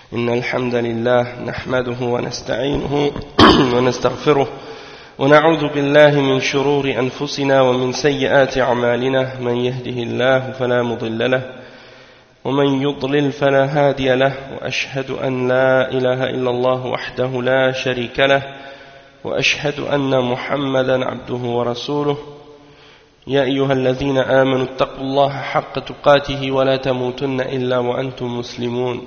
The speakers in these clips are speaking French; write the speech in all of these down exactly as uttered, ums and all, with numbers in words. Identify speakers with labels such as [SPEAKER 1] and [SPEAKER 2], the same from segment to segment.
[SPEAKER 1] إن الحمد لله نحمده ونستعينه ونستغفره ونعوذ بالله من شرور أنفسنا ومن سيئات أعمالنا من يهده الله فلا مضل له ومن يضلل فلا هادي له وأشهد أن لا إله إلا الله وحده لا شريك له وأشهد أن محمدا عبده ورسوله يا أيها الذين آمنوا اتقوا الله حق تقاته ولا تموتن إلا وأنتم مسلمون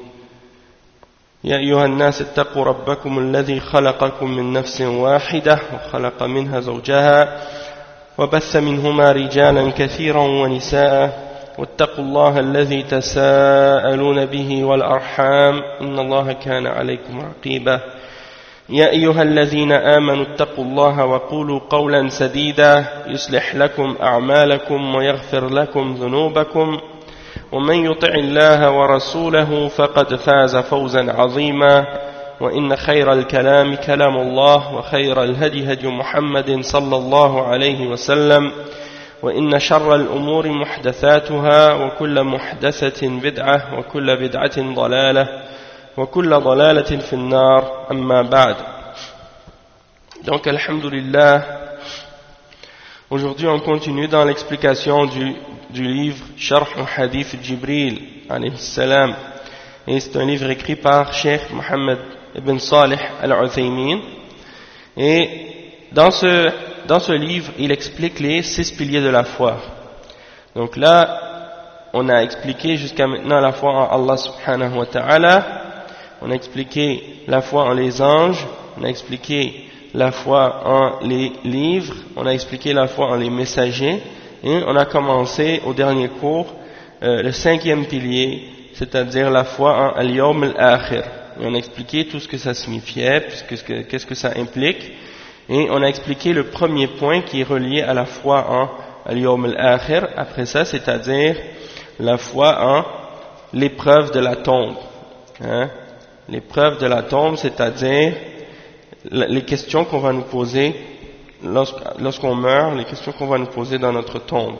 [SPEAKER 1] يا أيها الناس اتقوا ربكم الذي خلقكم من نفس واحدة وخلق منها زوجها وبث منهما رجالا كثيرا ونساء واتقوا الله الذي تساءلون به والأرحام إن الله كان عليكم رقيبا يا أيها الذين آمنوا اتقوا الله وقولوا قولا سديدا يصلح لكم أعمالكم ويغفر لكم ذنوبكم ومن يطع الله ورسوله فقد فاز فوزا عظيما وإن خير الكلام كلام الله وخير الهدي هدي محمد صلى الله عليه وسلم وإن شر الأمور محدثاتها وكل محدثة بدعة وكل بدعة ضلالة وكل ضلالة في النار أما بعد. Donc alhamdulillah, aujourd'hui on continue dans l'explication du, du livre Sharh al-Hadith Jibril alayhi salam, et c'est un livre écrit par Cheikh Mohammed ibn Salih al-Uthaymin, et dans ce, dans ce livre il explique les six piliers de la foi. Donc là on a expliqué jusqu'à maintenant la foi en Allah subhanahu wa ta'ala, on a expliqué la foi en les anges, on a expliqué la foi en les livres, on a expliqué la foi en les messagers, et on a commencé au dernier cours euh, le cinquième pilier, c'est-à-dire la foi en al-yawm al-akhir. Et on a expliqué tout ce que ça signifiait, puisque, qu'est-ce que ça implique, et on a expliqué le premier point qui est relié à la foi en al-yawm al-akhir. Après ça, c'est-à-dire la foi en l'épreuve de la tombe. Hein? L'épreuve de la tombe, c'est-à-dire les questions qu'on va nous poser lorsqu'on meurt, les questions qu'on va nous poser dans notre tombe.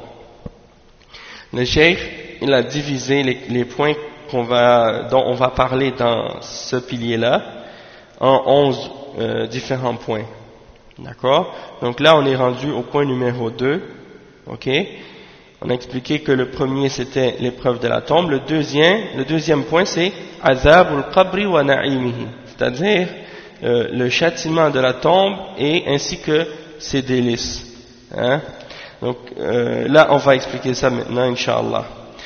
[SPEAKER 1] Le cheikh, il a divisé les, les points qu'on va, dont on va parler dans ce pilier-là en onze euh, différents points. D'accord? Donc là, on est rendu au point numéro deux. Ok? On a expliqué que le premier c'était l'épreuve de la tombe. Le deuxième, le deuxième point c'est azabul qabri wa na'imihi, c'est-à-dire euh, le châtiment de la tombe et ainsi que ses délices. Hein? Donc euh, là on va expliquer ça maintenant inshallah.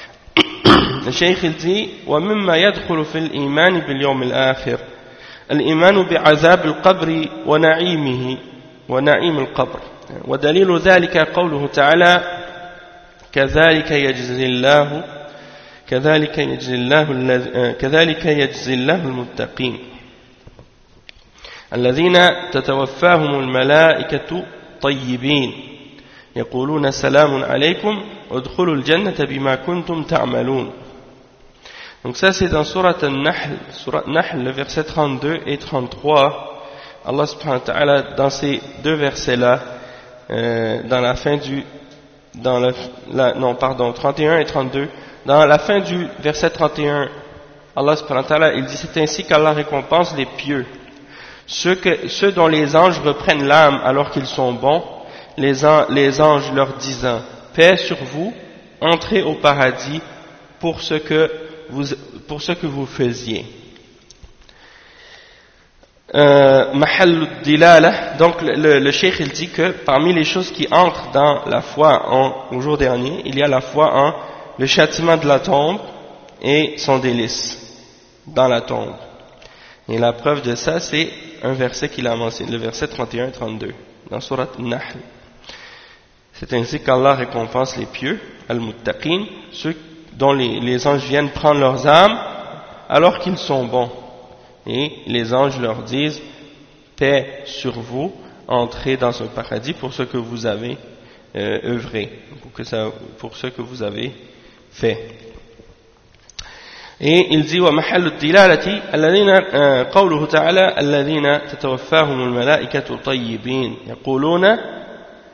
[SPEAKER 1] Le cheikh il dit wa mimma yadkhulu fil iman bil yawm al akhir al iman bi azab al qabri wa na'imihi wa na'im al qabr wa dalilu dhalika qawluhu ta'ala كذلك يجزي الله كذلك يجزي الله كذلك يجزي الله المتقين الذين تتوفاهم الملائكة طيبين يقولون سلام عليكم ادخلوا الجنة بما كنتم تعملون. Donc ça c'est dans Surat An-Nahl, Surat Nahl, le verset trente-deux et trente-trois. Allah subhanahu wa ta'ala dans ces deux versets là, euh, dans la fin du dans la, la, non pardon trente et un et trente-deux, dans la fin du verset trente et un, Allah subhanahu wa ta'ala il dit c'est ainsi qu'Allah récompense les pieux, ceux, que, ceux dont les anges reprennent l'âme alors qu'ils sont bons, les, an, les anges leur disant paix sur vous, entrez au paradis pour ce que vous, pour ce que vous faisiez. Euh, Mahal Dilala, donc le, le, le cheikh il dit que parmi les choses qui entrent dans la foi en, au jour dernier, il y a la foi en le châtiment de la tombe et son délice dans la tombe. Et la preuve de ça c'est un verset qu'il a mentionné, le verset trente et un et trente-deux dans Surat Nahl. C'est ainsi qu'Allah récompense les pieux, al-muttaqin, ceux dont les, les anges viennent prendre leurs âmes alors qu'ils sont bons. Et les anges leur disent paix sur vous, entrez dans ce paradis pour ce que vous avez euh, œuvré, pour, que ça, pour ce que vous avez fait. Et il dit wa mahallu dilalati alladhina qawluhu ta'ala alladhina tatawaffahum almalaikatu tayyibin yaquluna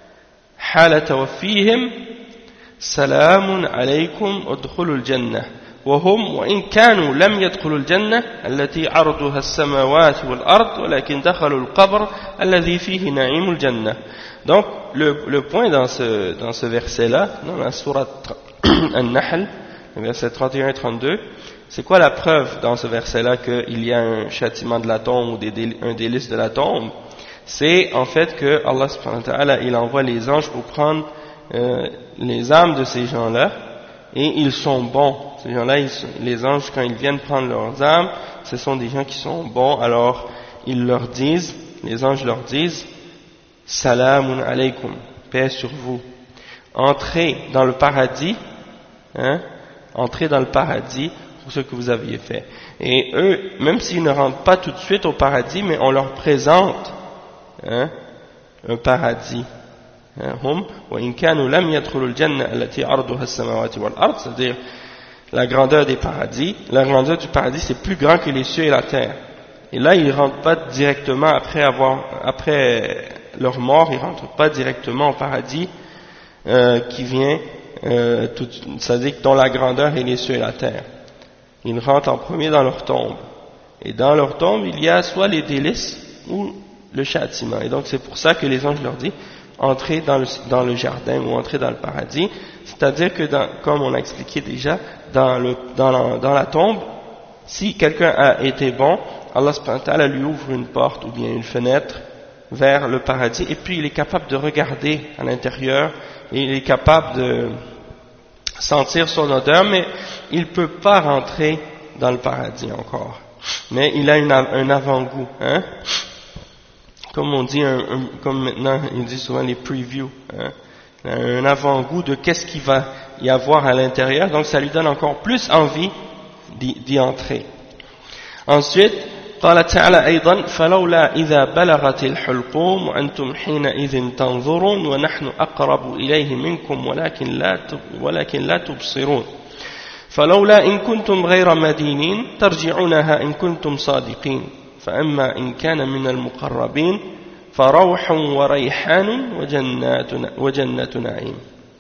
[SPEAKER 1] hala tawaffihim salamun alaykum udkhulul jannah وهم وإن كانوا لم يدخلوا الجنة التي عرضها السماوات والأرض ولكن دخلوا القبر الذي فيه نعيم الجنة. Donc le, le point dans ce, dans ce verset-là, dans la sourate An-Nahl, le verset trente et un et trente-deux, c'est quoi la preuve dans ce verset-là qu'il y a un châtiment de la tombe ou des, un délice de la tombe? C'est en fait que Allah subhanahu wa ta'ala, il envoie les anges pour prendre euh, les âmes de ces gens-là, et ils sont bons. Ces gens-là, ils sont, les anges, quand ils viennent prendre leurs âmes, ce sont des gens qui sont bons, alors ils leur disent, les anges leur disent, Salamun alaykum, paix sur vous. Entrez dans le paradis, hein, entrez dans le paradis pour ce que vous aviez fait. Et eux, même s'ils ne rentrent pas tout de suite au paradis, mais on leur présente, hein, un paradis. Hum, c'est-à-dire la grandeur des paradis. La grandeur du paradis, c'est plus grand que les cieux et la terre. Et là, ils ne rentrent pas directement après avoir, après leur mort, ils ne rentrent pas directement au paradis euh, qui vient, euh, tout, c'est-à-dire dont la grandeur est les cieux et la terre. Ils rentrent en premier dans leur tombe. Et dans leur tombe, il y a soit les délices ou le châtiment. Et donc, c'est pour ça que les anges leur disent entrer dans le, dans le jardin ou entrer dans le paradis. C'est-à-dire que, dans, comme on a expliqué déjà, dans, le, dans, la, dans la tombe, si quelqu'un a été bon, Allah subhanahu wa ta'ala lui ouvre une porte ou bien une fenêtre vers le paradis, et puis il est capable de regarder à l'intérieur, et il est capable de sentir son odeur, mais il ne peut pas rentrer dans le paradis encore. Mais il a une, un avant-goût, hein? Comme on dit, un, un, comme maintenant ils disent souvent les previews, hein? Un avant-goût de qu'est-ce qu'il va y avoir à l'intérieur, donc ça lui donne encore plus envie d'y, d'y entrer. Ensuite, قال تعالى أيضا فلولا إذا بلغت الحلقوم وأنتم حينئذ تنظرون ونحن أقرب إليه منكم ولكن لا ولكن لا تبصرون فلولا إن كنتم غير مدينين ترجعونها إن كنتم صادقين فأما إن كان من المقربين فروح وريحان وجنات وجنة نعيم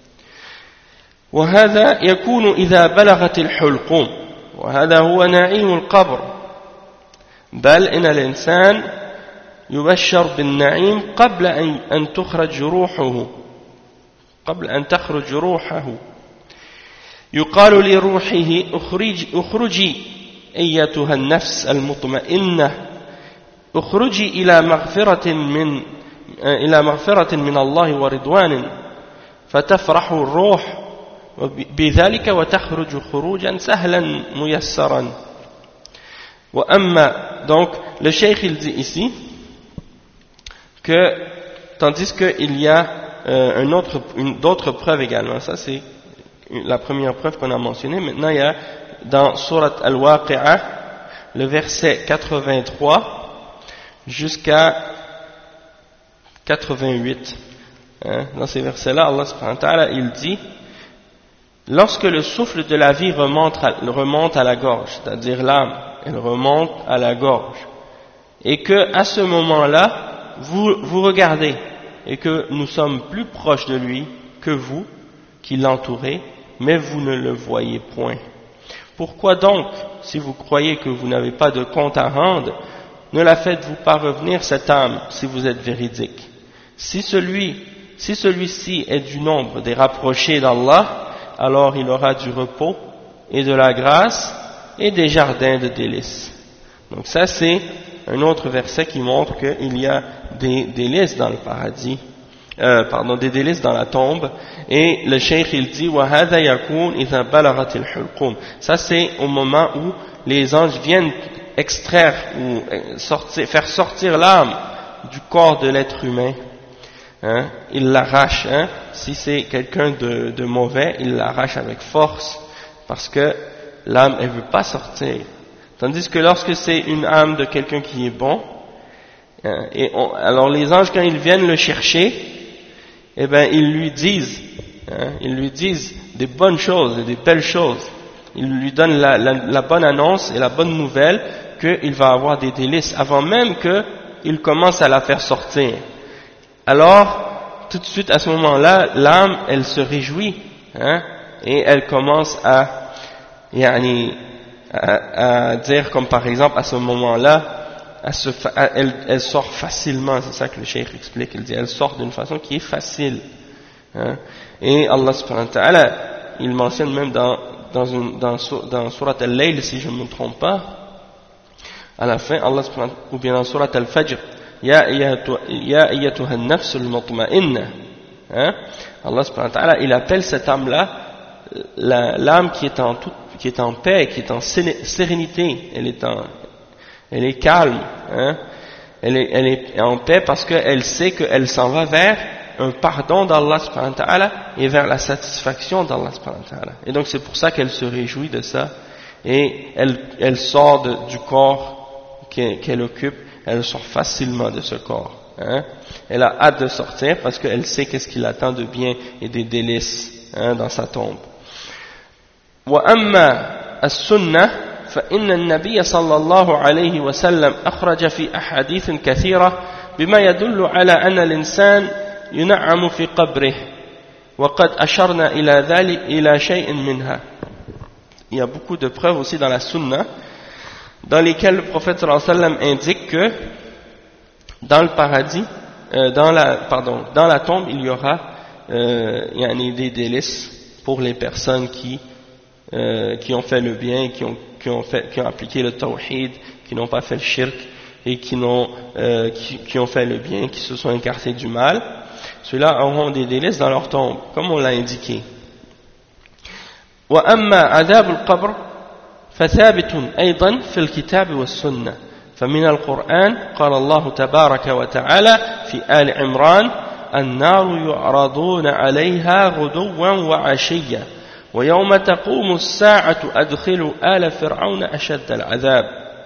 [SPEAKER 1] وهذا يكون إذا بلغت الحلقوم وهذا هو نعيم القبر بل إن الإنسان يبشر بالنعيم قبل أن تخرج روحه قبل أن تخرج روحه يقال لروحه أخرج أخرجي أيتها النفس المطمئنة أخرجي إلى مغفرة من إلى مغفرة من الله ورضوان فتفرح الروح بذلك وتخرج خروجا سهلا ميسرا وأما donc le cheikh il dit ici que tandis qu'il y a euh, un autre, une, d'autres preuves également, ça c'est la première preuve qu'on a mentionnée. Maintenant il y a dans Surat Al-Waqi'ah le verset quatre-vingt-trois jusqu'à quatre-vingt-huit, hein, dans ces versets là Allah subhanahu wa ta'ala il dit lorsque le souffle de la vie remonte à, remonte à la gorge, c'est-à-dire l'âme elle remonte à la gorge, et que à ce moment-là, vous, vous regardez, et que nous sommes plus proches de lui que vous, qui l'entourez, mais vous ne le voyez point. Pourquoi donc, si vous croyez que vous n'avez pas de compte à rendre, ne la faites-vous pas revenir cette âme, si vous êtes véridique? Si celui, si celui-ci est du nombre des rapprochés d'Allah, alors il aura du repos et de la grâce, et des jardins de délices. Donc ça c'est un autre verset qui montre qu'il y a des délices dans le paradis, euh, pardon, des délices dans la tombe. Et le cheikh il dit وَهَذَا يَكُونَ إِذَا بَلَغَتِ الْحُلْقُومِ. Ça c'est au moment où les anges viennent extraire ou sortir, faire sortir l'âme du corps de l'être humain. Hein, ils l'arrachent. Hein, si c'est quelqu'un de, de mauvais, ils l'arrachent avec force parce que l'âme, elle ne veut pas sortir. Tandis que lorsque c'est une âme de quelqu'un qui est bon, hein, et on, alors les anges, quand ils viennent le chercher, eh ben, ils lui disent, hein, ils lui disent des bonnes choses et des belles choses. Ils lui donnent la, la, la bonne annonce et la bonne nouvelle qu'il va avoir des délices avant même qu'il commence à la faire sortir. Alors, tout de suite à ce moment-là, l'âme, elle se réjouit, hein, et elle commence à yani, à, à dire comme par exemple à ce moment-là, elle, se, elle, elle sort facilement, c'est ça que le cheikh explique, il dit elle sort d'une façon qui est facile. Hein. Et Allah subhanahu wa ta'ala, il mentionne même dans, dans, une, dans, dans Surat Al-Layl, si je ne me trompe pas, à la fin, Allah subhanahu wa ta'ala, ou bien dans Surat Al-Fajr, Ya ayyatuha an-nafs al-mutma'inna. Hein. Allah subhanahu wa ta'ala, il appelle cette âme-là l'âme qui est en toute, qui est en paix, qui est en sérénité, elle est en elle est calme, hein? elle, est, elle est en paix parce qu'elle sait qu'elle s'en va vers un pardon d'Allah subhanahu wa ta'ala et vers la satisfaction d'Allah subhanahu wa ta'ala. Et donc c'est pour ça qu'elle se réjouit de ça et elle, elle sort de, du corps qu'elle, qu'elle occupe, elle sort facilement de ce corps. Hein? Elle a hâte de sortir parce qu'elle sait qu'est-ce qui l'attend de bien et des délices, hein, dans sa tombe. Wa amma as-sunnah فإن النبي صلى الله عليه وسلم أخرج في أحاديث كثيرة بما يدل على أن الإنسان ينعم في قبره وقد أشرنا إلى ذلك إلى شيء منها. Il y a beaucoup de preuves aussi dans la sunna dans lesquelles le prophète sallallahu alayhi wa sallam indique que dans le paradis, euh, dans la, pardon, dans la tombe il y aura euh, il y a des délices pour les personnes qui Euh, qui ont fait le bien, qui ont, qui ont, fait, qui ont appliqué le tawhid, qui n'ont pas fait le shirk et qui, n'ont, euh, qui, qui ont fait le bien, qui se sont écartés du mal, ceux-là auront des délices dans leur tombe, comme on l'a indiqué. وأما عذاب القبر فثابت أيضا في الكتاب والسنة فمن القرآن قال الله تبارك وتعالى في آل عمران النار يعرضون عليها غدوا وعشيا ويوم تقوم الساعة أدخلوا آل فرعون أشد العذاب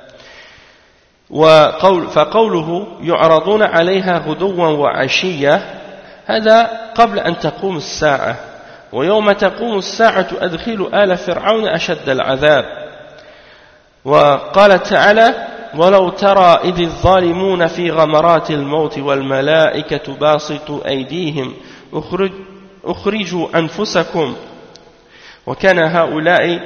[SPEAKER 1] وقول فقوله يعرضون عليها غدوا وعشيا هذا قبل أن تقوم الساعة ويوم تقوم الساعة أدخلوا آل فرعون أشد العذاب وقال تعالى ولو ترى إذ الظالمون في غمرات الموت والملائكة باسطوا أيديهم أخرج أخرجوا أنفسكم وكان هؤلاء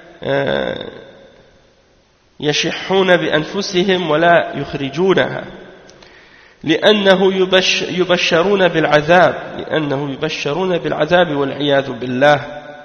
[SPEAKER 1] يشحون بأنفسهم ولا يخرجونها لأنه يبشرون بالعذاب لأنه يبشرون بالعذاب والعياذ بالله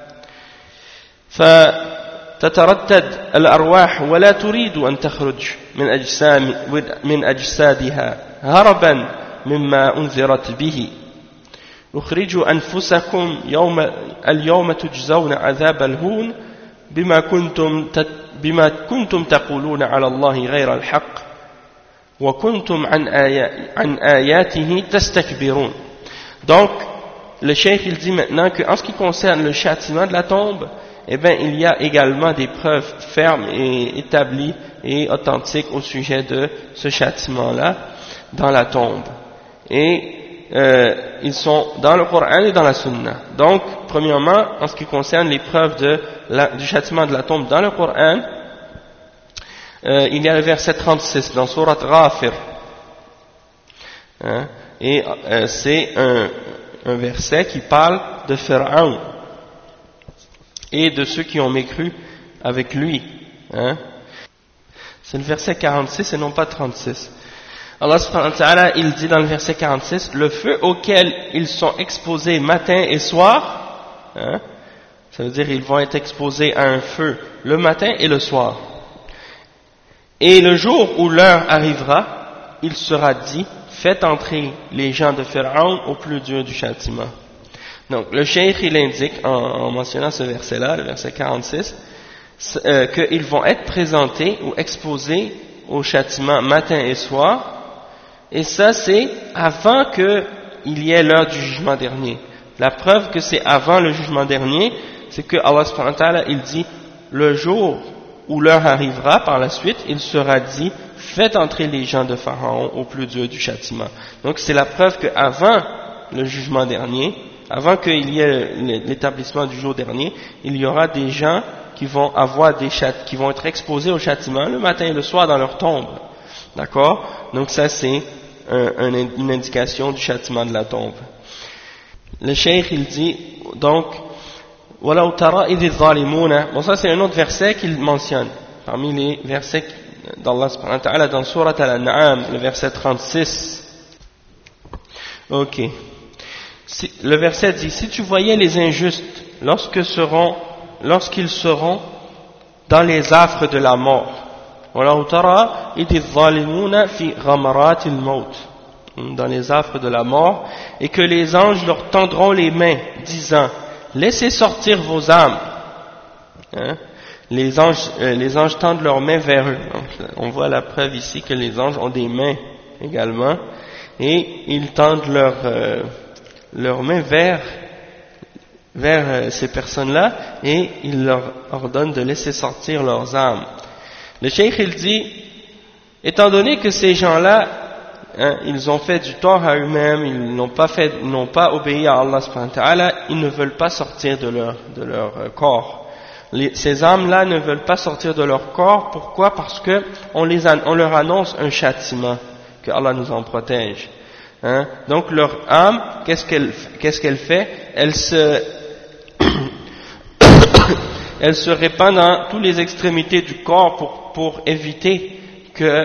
[SPEAKER 1] فتتردد الأرواح ولا تريد أن تخرج من أجسام من أجسادها هربا مما أنذرت به اخرجوا أنفسكم يوم اليوم تجزون عذاب الهون بما كنتم بما كنتم تقولون على الله غير الحق وكنتم عن عن آياته تستكبرون. Donc le cheikh il dit maintenant que en ce qui concerne le châtiment de la tombe, eh bien il y a également des preuves fermes et établies et authentiques au sujet de ce châtiment là dans la tombe. Et Euh, ils sont dans le Coran et dans la Sunna. Donc, premièrement, en ce qui concerne les preuves de la, du châtiment de la tombe dans le Coran, euh, il y a le verset trente-six dans Surat Ghafir. Hein, et euh, c'est un, un verset qui parle de Pharaon et de ceux qui ont mécru avec lui. Hein. C'est le verset quarante-six et non pas trente-six. Allah subhanahu wa ta'ala, il dit dans le verset quarante-six, le feu auquel ils sont exposés matin et soir, hein, ça veut dire ils vont être exposés à un feu le matin et le soir. Et le jour où l'heure arrivera, il sera dit, faites entrer les gens de Pharaon au plus dur du châtiment. Donc le cheikh il indique, en, en mentionnant ce verset-là, le verset quarante-six, euh, qu'ils vont être présentés ou exposés au châtiment matin et soir. Et ça, c'est avant qu'il y ait l'heure du jugement dernier. La preuve que c'est avant le jugement dernier, c'est que Allah subhanahu wa ta'ala, il dit, le jour où l'heure arrivera, par la suite, il sera dit, faites entrer les gens de Pharaon au plus dur du châtiment. Donc c'est la preuve qu'avant le jugement dernier, avant qu'il y ait l'établissement du jour dernier, il y aura des gens qui vont avoir des chât- qui vont être exposés au châtiment le matin et le soir dans leur tombe. D'accord? Donc ça c'est un, un, une indication du châtiment de la tombe. Le cheikh il dit donc وَلَوْ تَرَى إِذِ الظَّالِمُونَ. Bon, ça c'est un autre verset qu'il mentionne, parmi les versets d'Allah subhanahu wa ta'ala dans Surat Al-An'am, le verset trente-six. Ok. Si, le verset dit, si tu voyais les injustes lorsque seront, lorsqu'ils seront dans les affres de la mort, وَلَوْ تَرَى إِذِ الظَّالِمُونَ فِي غَمَرَاتِ الْمَوْتِ, dans les affres de la mort, et que les anges leur tendront les mains, disant, laissez sortir vos âmes. Hein? Les anges, euh, les anges tendent leurs mains vers eux. Donc, on voit la preuve ici que les anges ont des mains également, et ils tendent leurs euh, leurs mains vers vers euh, ces personnes-là, et ils leur ordonnent de laisser sortir leurs âmes. Le cheikh il dit, étant donné que ces gens-là, hein, ils ont fait du tort à eux-mêmes, ils n'ont pas fait, ils n'ont pas obéi à Allah subhanahu wa ta'ala, ils ne veulent pas sortir de leur de leur euh, corps. Les, ces âmes-là ne veulent pas sortir de leur corps. Pourquoi? Parce que on les on leur annonce un châtiment, que Allah nous en protège. Hein? Donc leur âme, qu'est-ce qu'elle qu'est-ce qu'elle fait? Elle se elle se répand dans toutes les extrémités du corps pour pour éviter que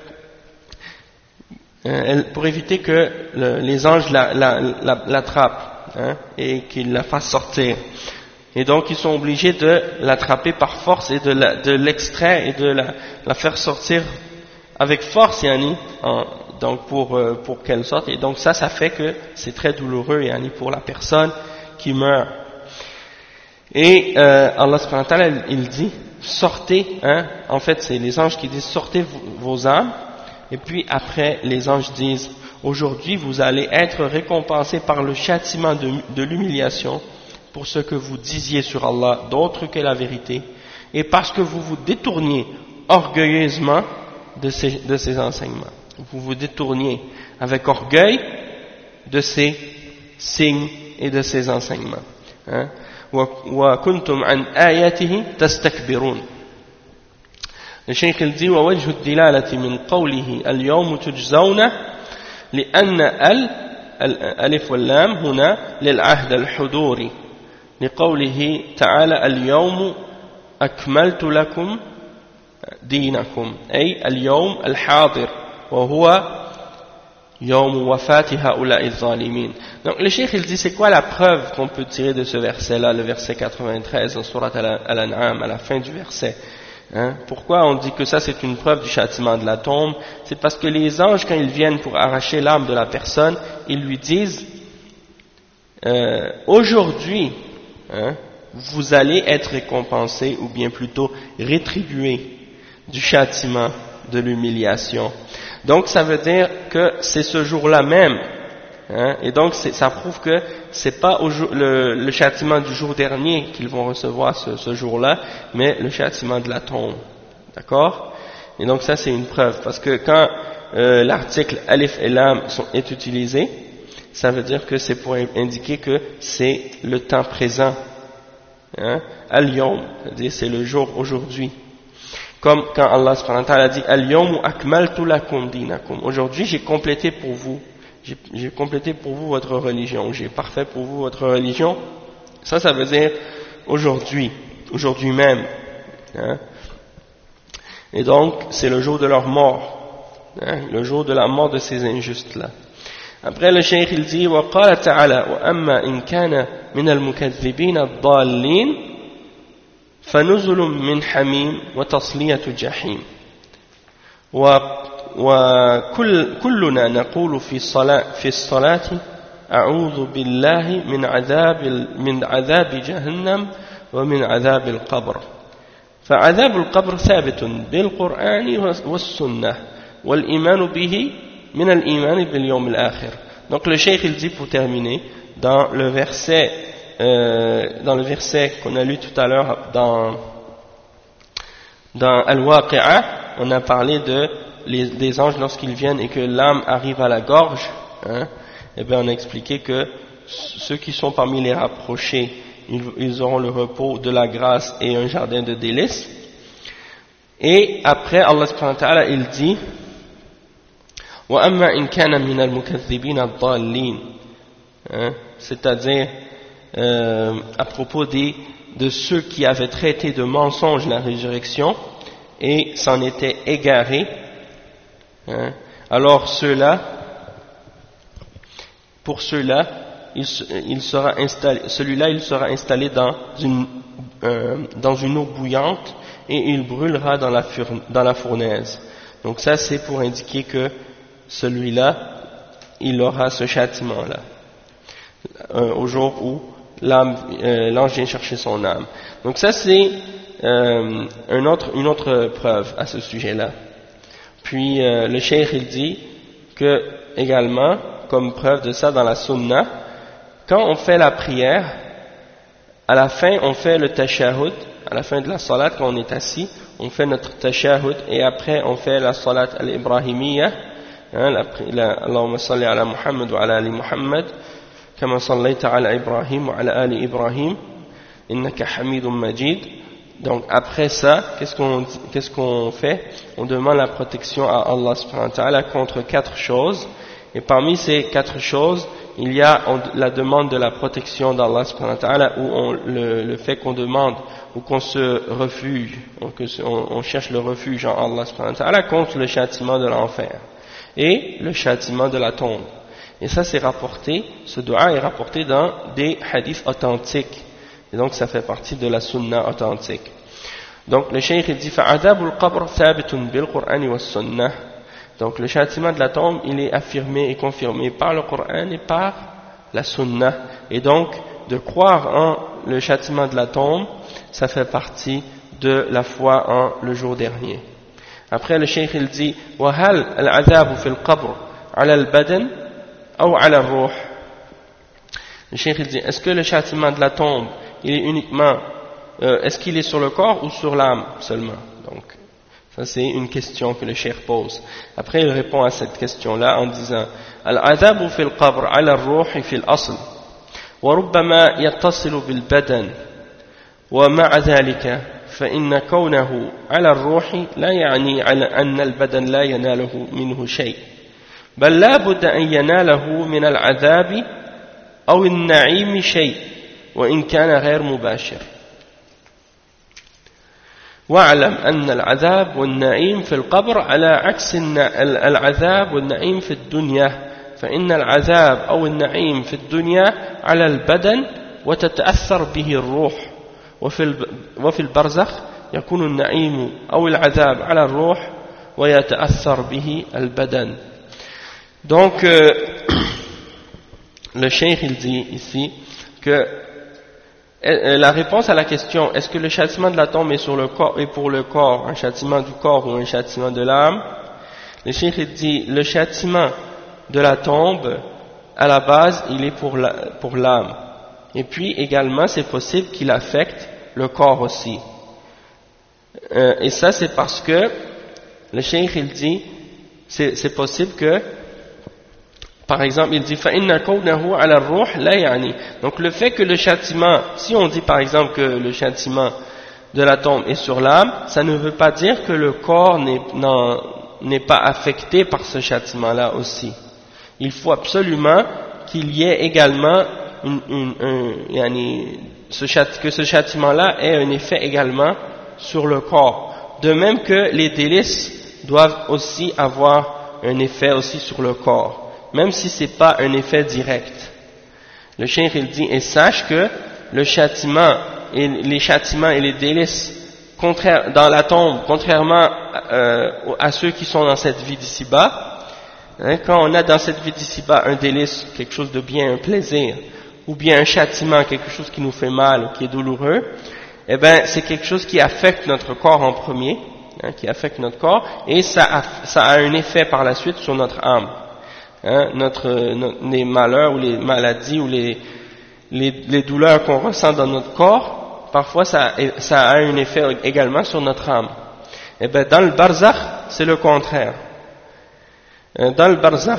[SPEAKER 1] euh, pour éviter que le, les anges la, la, la, l'attrapent, hein, et qu'ils la fassent sortir. Et donc ils sont obligés de l'attraper par force et de, la, de l'extraire et de la, la faire sortir avec force, yani, en, donc pour, euh, pour qu'elle sorte. Et donc ça, ça fait que c'est très douloureux, yani, pour la personne qui meurt. Et euh, Allah subhanahu wa ta'ala, il dit, sortez, hein, en fait c'est les anges qui disent, sortez vos âmes, et puis après les anges disent, aujourd'hui vous allez être récompensés par le châtiment de, de l'humiliation, pour ce que vous disiez sur Allah d'autre que la vérité, et parce que vous vous détourniez orgueilleusement de ces, de ces enseignements. Vous vous détourniez avec orgueil de ces signes et de ces enseignements. Hein? وَكُنْتُمْ عَنْ آيَاتِهِ تَسْتَكْبِرُونَ. Le cheikh il dit وَوَجْهُ الدِّلَالَةِ مِنْ قَوْلِهِ الْيَوْمُ تُجْزَوْنَ لِأَنَّ ال الألف واللام هنا للعهد الحضوري لقوله تعالى اليوم أكملت لكم دينكم أي اليوم الحاضر وهو يوم وفاة هؤلاء الظالمين. Donc le cheikh il dit c'est quoi la preuve qu'on peut tirer de ce verset là, le verset quatre-vingt-treize dans Surat Al-An'am, à la fin du verset. Hein? Pourquoi on dit que ça c'est une preuve du châtiment de la tombe? C'est parce que les anges, quand ils viennent pour arracher l'âme de la personne, ils lui disent euh, aujourd'hui, hein, vous allez être récompensé, ou bien plutôt rétribué du châtiment de l'humiliation. Donc ça veut dire que c'est ce jour-là même, hein, et donc ça prouve que c'est pas au jour, le, le châtiment du jour dernier qu'ils vont recevoir ce, ce jour-là, mais le châtiment de la tombe, d'accord? Et donc ça c'est une preuve, parce que quand euh, l'article alif et lam sont, est utilisé, ça veut dire que c'est pour indiquer que c'est le temps présent, hein? Al-yawm, c'est-à-dire c'est le jour aujourd'hui. Comme quand Allah subhanahu wa ta'ala dit Al-yawmu akmaltu lakum dinakum. Aujourd'hui, j'ai complété pour vous, j'ai, j'ai complété pour vous votre religion, j'ai parfait pour vous votre religion. Ça, ça veut dire aujourd'hui, aujourd'hui même. Hein? Et donc, c'est le jour de leur mort, hein? Le jour de la mort de ces injustes-là. Après, le cheikh il dit Wa qala ta'ala wa amma in kana min al-mukaththibin ad-dallin فنزل من حميم وتصلية جحيم. وكل كلنا نقول في الصلاة في الصلاة أعوذ بالله من عذاب من عذاب جهنم ومن عذاب القبر. فعذاب القبر ثابت بالقرآن والسنة والإيمان به من الإيمان باليوم الآخر. Donc le cheikh il dit pour terminer dans le verset Euh, dans le verset qu'on a lu tout à l'heure dans, dans Al-Waqi'a, on a parlé de les, des anges lorsqu'ils viennent et que l'âme arrive à la gorge, hein, et bien on a expliqué que ceux qui sont parmi les rapprochés, ils, ils auront le repos de la grâce et un jardin de délices. Et après Allah subhanahu wa ta'ala il dit wa amma in kana min al-mukaththibin ad-dallin, c'est-à-dire euh, à propos des, de ceux qui avaient traité de mensonge la résurrection et s'en étaient égarés. Hein. Alors ceux-là, pour ceux-là, il, il sera installé, celui-là il sera installé dans une, euh, dans une eau bouillante et il brûlera dans la, dans la fournaise. Donc ça c'est pour indiquer que celui-là, il aura ce châtiment-là, euh, au jour où l'âme, euh, l'ange vient chercher son âme. Donc ça c'est euh, un autre, une autre preuve à ce sujet-là. Puis euh, le cheikh il dit que également, comme preuve de ça dans la sunna, quand on fait la prière, à la fin on fait le tashahhud, à la fin de la salat quand on est assis, on fait notre tashahhud et après on fait la salat al-ibrahimiyya, hein, la, la, Allahumma salli ala Muhammad wa ala ali Muhammad, kama sallayta ala Ibrahim wa ala ali Ibrahim, innaka hamidun majid. Donc après ça, qu'est-ce qu'on, qu'est-ce qu'on fait? On demande la protection à Allah subhanahu wa ta'ala contre quatre choses. Et parmi ces quatre choses, il y a on, la demande de la protection d'Allah subhanahu wa ta'ala, où on, le, le fait qu'on demande, ou qu'on se refuge, on, on, on cherche le refuge en Allah subhanahu wa ta'ala contre le châtiment de l'enfer et le châtiment de la tombe. Et ça c'est rapporté, ce dua est rapporté dans des hadiths authentiques. Et donc ça fait partie de la sunna authentique. Donc le cheikh dit فَعَذَابُ الْقَبْرِ ثَابِتٌ بِالْقُرْآنِ وَالسُّنَّةِ. Donc le châtiment de la tombe, il est affirmé et confirmé par le Coran et par la sunna. Et donc de croire en le châtiment de la tombe, ça fait partie de la foi en le jour dernier. Après le cheikh il dit وَهَلْ الْعَذَابُ فِي الْقَبْرِ عَلَى الْبَدَنِ أَوْ عَلَى الرُّوحِ. Le cheikh il dit, est-ce que le châtiment de la tombe, il est uniquement, euh, est-ce qu'il est sur le corps ou sur l'âme seulement? Donc, ça c'est une question que le cheikh pose. Après il répond à cette question-là en disant, Al-'adhabu fil qabr ala ar-ruhi fil asl, wa rubbama yattasilu bil badan, wa ma'a dhalika, fa inna kawnahu ala ar-ruhi la ya'ni ala anna al-badan la yanaluhu minhu shay, bal la budda an yanalahu min al-'adhabi أو النعيم شيء وإن كان غير مباشر. واعلم أن العذاب والنعيم في القبر على عكس العذاب والنعيم في الدنيا، فإن العذاب أو النعيم في الدنيا على البدن وتتأثر به الروح، وفي البرزخ يكون النعيم أو العذاب على الروح ويتأثر به البدن. Donc euh, le cheikh il dit ici que la réponse à la question est-ce que le châtiment de la tombe est, sur le corps, est pour le corps un châtiment du corps ou un châtiment de l'âme, le cheikh il dit le châtiment de la tombe à la base il est pour la, pour l'âme, et puis également c'est possible qu'il affecte le corps aussi, euh, et ça c'est parce que le cheikh il dit c'est, c'est possible que par exemple, il dit فَإِنَّ كَوْنَهُ عَلَى الرُّوحِ لَا يَعْنِي. Donc le fait que le châtiment, si on dit par exemple que le châtiment de la tombe est sur l'âme, ça ne veut pas dire que le corps n'est, n'est pas affecté par ce châtiment-là aussi. Il faut absolument qu'il y ait également une, une, un, yani, ce châtiment, que ce châtiment-là ait un effet également sur le corps. De même que les délices doivent aussi avoir un effet aussi sur le corps, même si ce n'est pas un effet direct. Le cheikh il dit, et sache que le châtiment, et les châtiments et les délices contraire, dans la tombe, contrairement euh, à ceux qui sont dans cette vie d'ici-bas, hein, quand on a dans cette vie d'ici-bas un délice, quelque chose de bien, un plaisir, ou bien un châtiment, quelque chose qui nous fait mal ou qui est douloureux, eh ben c'est quelque chose qui affecte notre corps en premier, hein, qui affecte notre corps, et ça a, ça a un effet par la suite sur notre âme. Hein, notre, notre, les malheurs ou les maladies ou les, les, les douleurs qu'on ressent dans notre corps, parfois ça, ça a un effet également sur notre âme. Et bien dans le barzakh, c'est le contraire. Dans le barzakh,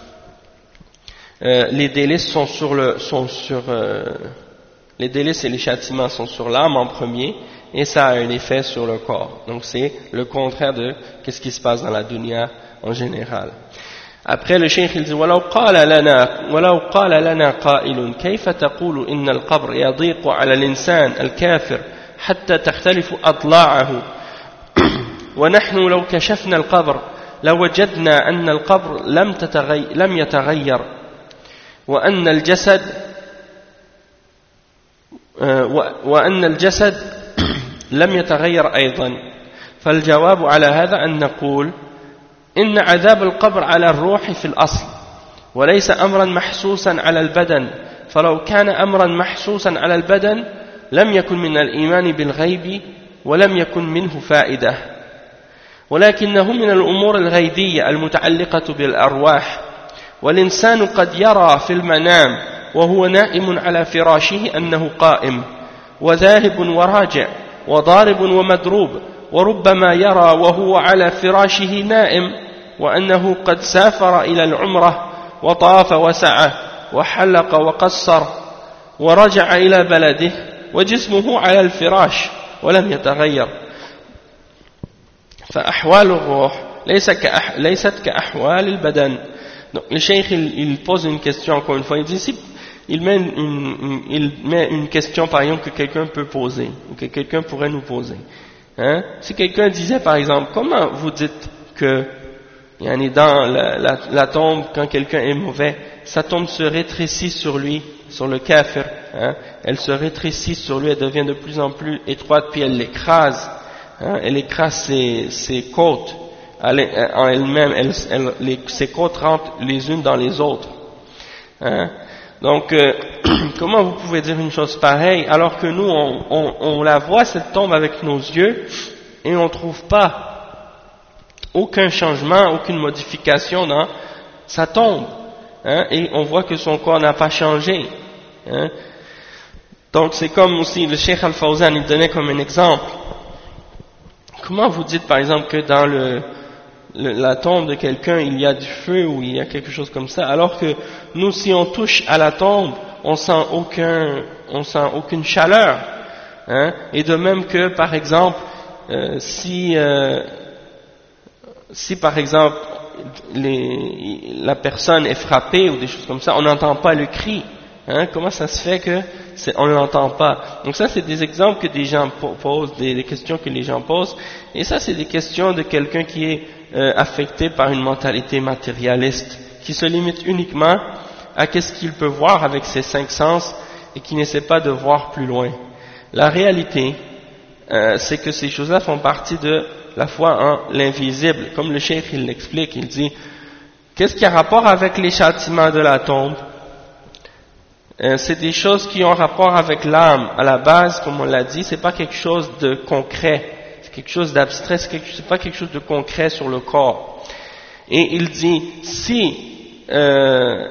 [SPEAKER 1] euh, les délices sont sur le, sont sur, euh, les délices et les châtiments sont sur l'âme en premier, et ça a un effet sur le corps. Donc c'est le contraire de ce qui se passe dans la dunya en général. Après le cheikh il dit ولو قال لنا ولو قال لنا قائل كيف تقول إن القبر يضيق على الإنسان الكافر حتى تختلف أضلاعه ونحن لو كشفنا القبر لوجدنا أن القبر لم تتغير لم يتغير وأن الجسد وأن الجسد لم يتغير أيضا فالجواب على هذا أن نقول إن عذاب القبر على الروح في الأصل وليس أمرا محسوسا على البدن فلو كان أمرا محسوسا على البدن لم يكن من الإيمان بالغيب ولم يكن منه فائدة ولكنه من الأمور الغيبية المتعلقة بالأرواح والإنسان قد يرى في المنام وهو نائم على فراشه أنه قائم وذاهب وراجع وضارب ومضروب وربما يرى وهو على فراشه نائم وأنه قد سافر إلى العمرة وطاف وسعى وحلق وقصر ورجع إلى بلده وجسمه على الفراش ولم يتغير فأحوال الروح ليست كأحوال البدن. Donc, le cheikh il, il pose une question encore une fois, il dit si, il, met une, une, il met une question par exemple que quelqu'un peut poser ou que quelqu'un pourrait nous poser. Hein? Si quelqu'un disait par exemple, comment vous dites que dans la, la, la tombe, quand quelqu'un est mauvais, sa tombe se rétrécit sur lui, sur le kafir, hein? Elle se rétrécit sur lui, elle devient de plus en plus étroite, puis elle l'écrase, hein? Elle écrase ses, ses côtes, elle, en elle-même, elle, elle, les, ses côtes rentrent les unes dans les autres. Hein? Donc, euh, comment vous pouvez dire une chose pareille alors que nous, on, on, on la voit cette tombe avec nos yeux et on ne trouve pas aucun changement, aucune modification dans sa tombe, hein, et on voit que son corps n'a pas changé. Hein. Donc c'est comme aussi le Cheikh Al-Fawzan, il donnait comme un exemple. Comment vous dites par exemple que dans le, le, la tombe de quelqu'un il y a du feu ou il y a quelque chose comme ça, alors que nous si on touche à la tombe, on sent aucun, on sent aucune chaleur. Hein, et de même que par exemple, euh, si euh, si par exemple les, la personne est frappée ou des choses comme ça, on n'entend pas le cri. Hein, comment ça se fait que c'est, on ne l'entend pas? Donc ça c'est des exemples que des gens posent, des, des questions que les gens posent, et ça c'est des questions de quelqu'un qui est euh, affecté par une mentalité matérialiste, qui se limite uniquement à qu'est-ce qu'il peut voir avec ses cinq sens et qui n'essaie pas de voir plus loin. La réalité, euh, c'est que ces choses-là font partie de la foi en l'invisible, comme le cheikh il l'explique, il dit qu'est-ce qui a rapport avec les châtiments de la tombe? Euh, c'est des choses qui ont rapport avec l'âme. À la base, comme on l'a dit, c'est pas quelque chose de concret, c'est quelque chose d'abstrait, c'est, quelque, c'est pas quelque chose de concret sur le corps. Et il dit si euh,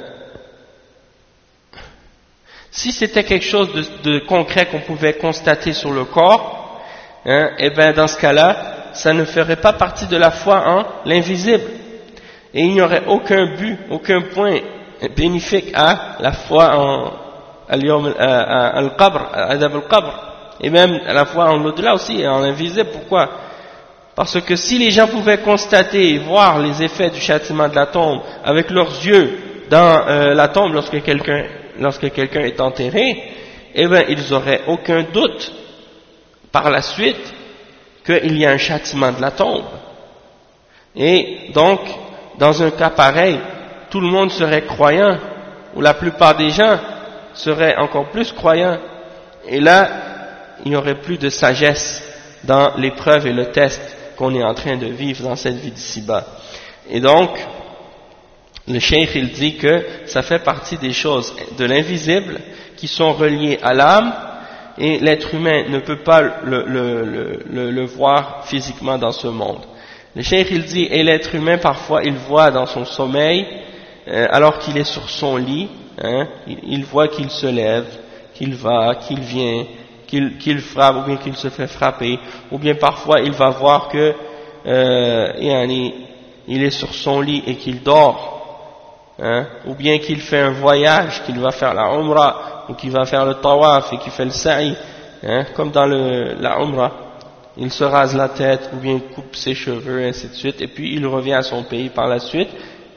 [SPEAKER 1] si c'était quelque chose de, de concret qu'on pouvait constater sur le corps, hein, et ben dans ce cas-là ça ne ferait pas partie de la foi en l'invisible. Et il n'y aurait aucun but, aucun point bénéfique à la foi en al-qabr, adab al-qabr, et même à la foi en l'au-delà aussi, en l'invisible. Pourquoi? Parce que si les gens pouvaient constater et voir les effets du châtiment de la tombe avec leurs yeux dans euh, la tombe lorsque quelqu'un lorsque quelqu'un est enterré, eh bien ils n'auraient aucun doute par la suite qu'il y a un châtiment de la tombe. Et donc, dans un cas pareil, tout le monde serait croyant, ou la plupart des gens seraient encore plus croyants, et là, il n'y aurait plus de sagesse dans l'épreuve et le test qu'on est en train de vivre dans cette vie d'ici-bas. Et donc, le cheikh il dit que ça fait partie des choses de l'invisible qui sont reliées à l'âme, et l'être humain ne peut pas le, le, le, le, le voir physiquement dans ce monde. Le cheikh il dit, et l'être humain parfois il voit dans son sommeil, euh, alors qu'il est sur son lit, hein, il, il voit qu'il se lève, qu'il va, qu'il vient, qu'il, qu'il frappe ou bien qu'il se fait frapper, ou bien parfois il va voir que euh, il est sur son lit et qu'il dort, hein, ou bien qu'il fait un voyage, qu'il va faire la umrah, ou qu'il va faire le tawaf et qu'il fait le sa'i, hein, comme dans le, la umrah, il se rase la tête ou bien il coupe ses cheveux, ainsi de suite, et puis il revient à son pays par la suite,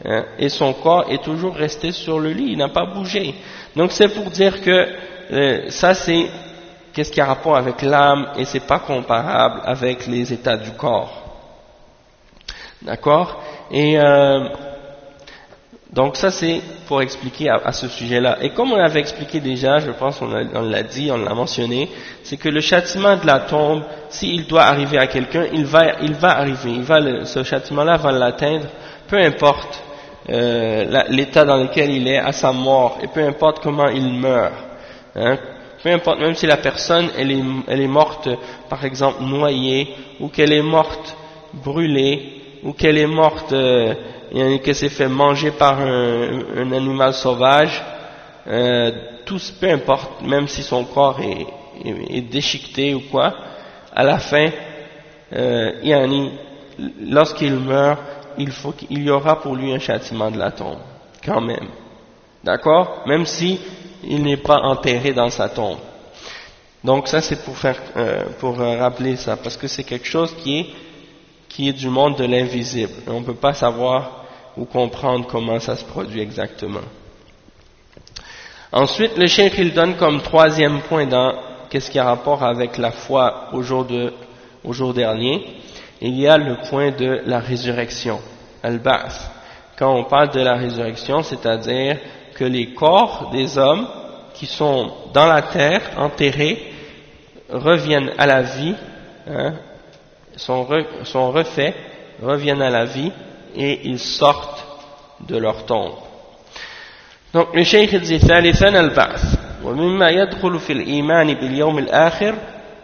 [SPEAKER 1] hein, et son corps est toujours resté sur le lit, il n'a pas bougé. Donc c'est pour dire que euh, ça c'est qu'est-ce qui a rapport avec l'âme et c'est pas comparable avec les états du corps. D'accord? Et euh, donc ça c'est pour expliquer à, à ce sujet-là. Et comme on avait expliqué déjà, je pense qu'on on l'a dit, on l'a mentionné, c'est que le châtiment de la tombe, s'il doit arriver à quelqu'un, il va, il va arriver, il va le, ce châtiment-là va l'atteindre, peu importe euh, la, l'état dans lequel il est à sa mort, et peu importe comment il meurt. Hein, peu importe, même si la personne elle est, elle est morte, par exemple noyée, ou qu'elle est morte brûlée, ou qu'elle est morte, euh, et qu'elle s'est fait manger par un, un animal sauvage, euh, tout, peu importe, même si son corps est, est, est déchiqueté ou quoi, à la fin, euh, yani, lorsqu'il meurt, il faut qu'il y aura pour lui un châtiment de la tombe, quand même, d'accord, même si il n'est pas enterré dans sa tombe. Donc ça c'est pour faire, euh, pour rappeler ça, parce que c'est quelque chose qui est qui est du monde de l'invisible. On ne peut pas savoir ou comprendre comment ça se produit exactement. Ensuite, le cheikh il donne comme troisième point dans qu'est-ce qui a rapport avec la foi au jour, de, au jour dernier, il y a le point de la résurrection, al-ba'th. Quand on parle de la résurrection, c'est-à-dire que les corps des hommes qui sont dans la terre, enterrés, reviennent à la vie, hein, sont, re, sont refaits, reviennent à la vie et ils sortent de leur tombe. Donc le cheikh dit ثالثا البعث ومما يدخل في الإيمان باليوم الآخر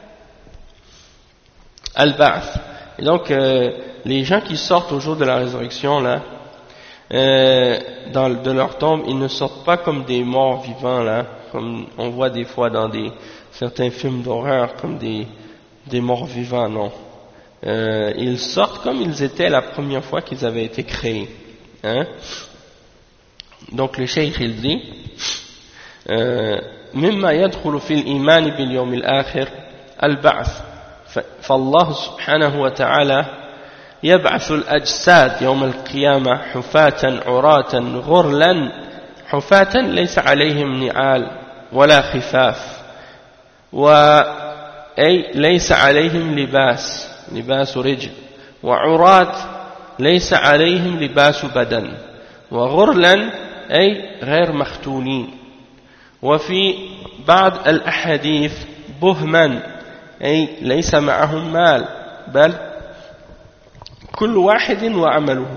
[SPEAKER 1] البعث. Et donc euh, les gens qui sortent au jour de la résurrection là, euh, dans, de leur tombe, ils ne sortent pas comme des morts vivants là, comme on voit des fois dans des certains films d'horreur comme des des morts vivants, non. Euh, ils sortent comme ils étaient la première fois qu'ils avaient été créés. Hein? Donc le cheikh il dit مما يدخل في الإيمان باليوم الآخر البعث فالله سبحانه وتعالى يبعث الأجساد يوم القيامة حفاة عراة غرلا حفاة ليس عليهم نعال ولا خفاف وأي ليس عليهم لباس لباس رجل وعراة ليس عليهم لباس بدن وغرلا أي غير مختونين وفي بعض الأحاديث بهما أي ليس معهم مال بل كل واحد وعمله.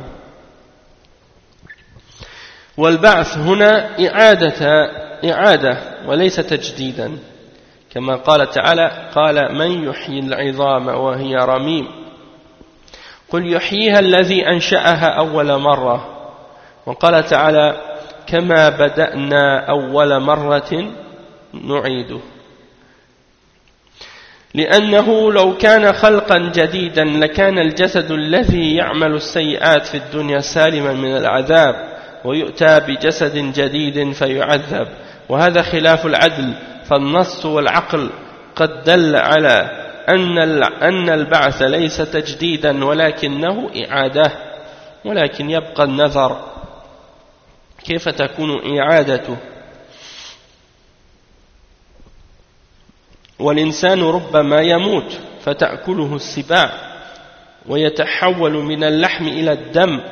[SPEAKER 1] والبعث هنا إعادة إعادة وليس تجديدا كما قال تعالى قال من يحيي العظام وهي رميم قل يحييها الذي أنشأها أول مرة وقال تعالى كما بدأنا أول مرة نعيده لأنه لو كان خلقا جديدا لكان الجسد الذي يعمل السيئات في الدنيا سالما من العذاب ويؤتى بجسد جديد فيعذب وهذا خلاف العدل فالنص والعقل قد دل على أن أن البعث ليس تجديدا ولكنه إعادة ولكن يبقى النظر كيف تكون إعادته والإنسان ربما يموت فتأكله السباع ويتحول من اللحم إلى الدم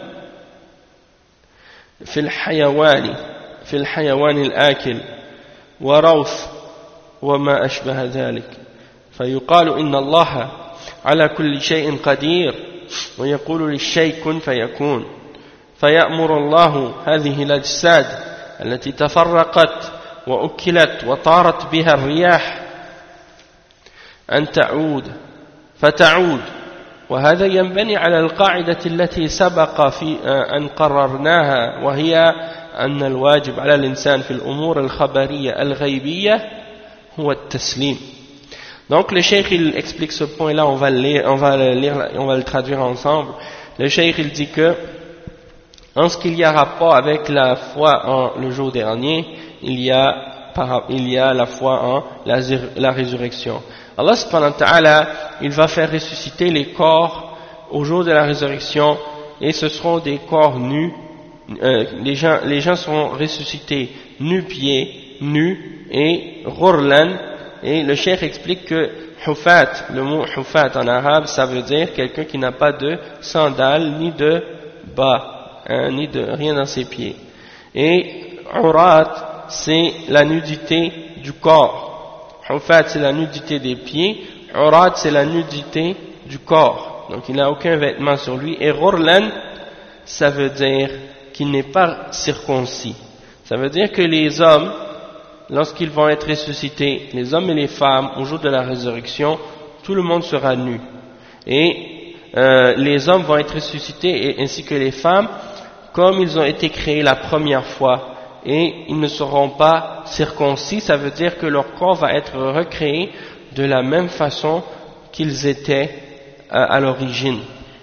[SPEAKER 1] في الحيوان في الحيوان الآكل وروث وما أشبه ذلك فيقال إن الله على كل شيء قدير ويقول للشيء كن فيكون فيأمر الله هذه الأجساد التي تفرقت وأكلت وطارت بها الرياح أن تعود فتعود وهذا ينبني على القاعدة التي سبق في أن قررناها وهي أن الواجب على الإنسان في الأمور الخبرية الغيبية هو التسليم. Donc le cheikh il explique ce point là, on va le lire, on va le lire, on va le traduire ensemble. Le cheikh il dit que en ce qu'il y a rapport avec la foi en le jour dernier, il y a, il y a la foi en la, la résurrection. Allah subhanahu wa ta'ala, il va faire ressusciter les corps au jour de la résurrection et ce seront des corps nus euh, les gens, les gens seront ressuscités nu-pieds, nus, et ghurlan, et le cheikh explique que hufat, le mot hufat en arabe, ça veut dire quelqu'un qui n'a pas de sandales, ni de bas, hein, ni de rien dans ses pieds. Et urat, c'est la nudité du corps. Hufat, c'est la nudité des pieds, urat, c'est la nudité du corps. Donc il n'a aucun vêtement sur lui. Et ghurlan, ça veut dire qu'il n'est pas circoncis. Ça veut dire que les hommes, lorsqu'ils vont être ressuscités, les hommes et les femmes, au jour de la résurrection, tout le monde sera nu. Et euh, les hommes vont être ressuscités, et, ainsi que les femmes, comme ils ont été créés la première fois. Et ils ne seront pas circoncis, ça veut dire que leur corps va être recréé de la même façon qu'ils étaient à, à l'origine.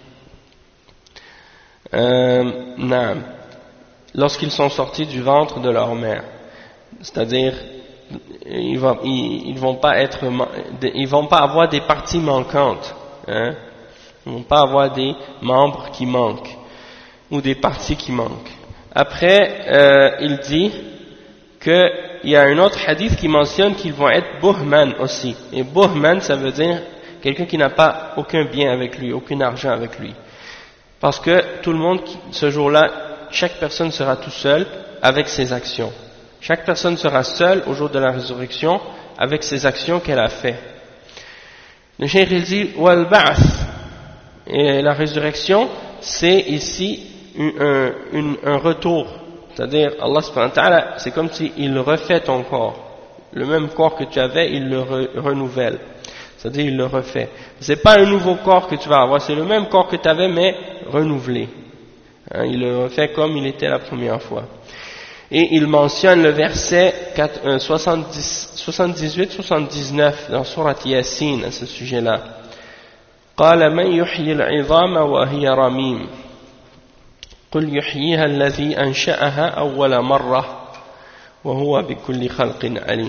[SPEAKER 1] Euh, lorsqu'ils sont sortis du ventre de leur mère. C'est-à-dire, ils vont, ils, ils vont pas être, ils vont pas avoir des parties manquantes, hein? Ils vont pas avoir des membres qui manquent ou des parties qui manquent. Après, euh, il dit qu'il y a un autre hadith qui mentionne qu'ils vont être buhman aussi. Et buhman, ça veut dire quelqu'un qui n'a pas aucun bien avec lui, aucun argent avec lui. Parce que tout le monde, ce jour-là, chaque personne sera tout seul avec ses actions. Chaque personne sera seule au jour de la résurrection avec ses actions qu'elle a fait. Le cheikh il dit wal ba'th, et la résurrection, c'est ici un, un, un, un retour. C'est-à-dire, Allah subhanahu wa ta'ala, c'est comme s'il refait ton corps. Le même corps que tu avais, il le re, renouvelle. C'est-à-dire, il le refait. C'est pas un nouveau corps que tu vas avoir, c'est le même corps que tu avais, mais renouvelé. Hein, il le refait comme il était la première fois. Et il mentionne le verset soixante-dix-huit soixante-dix-neuf dans Surat Yasin à ce sujet-là. قال من يحيي العظام وهي رميم قل يحييها الذي أنشأها أول مرة وهو بكل خلق عليم.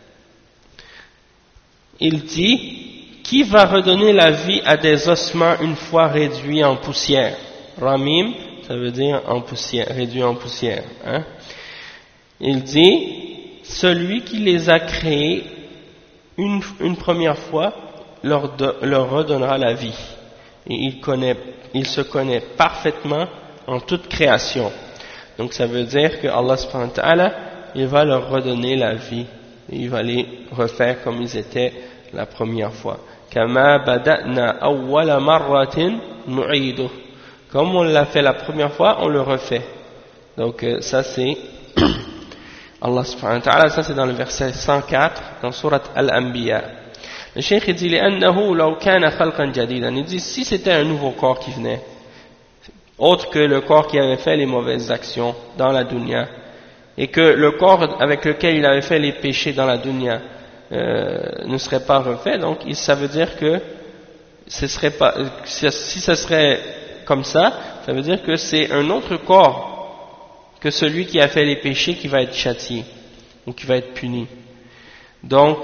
[SPEAKER 1] Il dit, qui va redonner la vie à des ossements une fois réduits en poussière? Ramim, ça veut dire en poussière, réduit en poussière. Hein? Il dit, celui qui les a créés une, une première fois leur, de, leur redonnera la vie. Et il, connaît, il se connaît parfaitement en toute création. Donc ça veut dire que Allah subhanahu wa ta'ala, il va leur redonner la vie. Et il va les refaire comme ils étaient la première fois. Kama bada'na awwala marratin nu'iduh. Comme on l'a fait la première fois, on le refait. Donc ça c'est Allah subhanahu wa ta'ala, ça c'est dans le verset cent quatre dans Surat Al-Anbiya. Le cheikh dit لأنه لو كان خلقا جديدا, il dit si c'était un nouveau corps qui venait, autre que le corps qui avait fait les mauvaises actions dans la dunya, et que le corps avec lequel il avait fait les péchés dans la dunya euh, ne serait pas refait, donc ça veut dire que ce serait pas, si ça serait comme ça, ça veut dire que c'est un autre corps que celui qui a fait les péchés qui va être châtié ou qui va être puni. Donc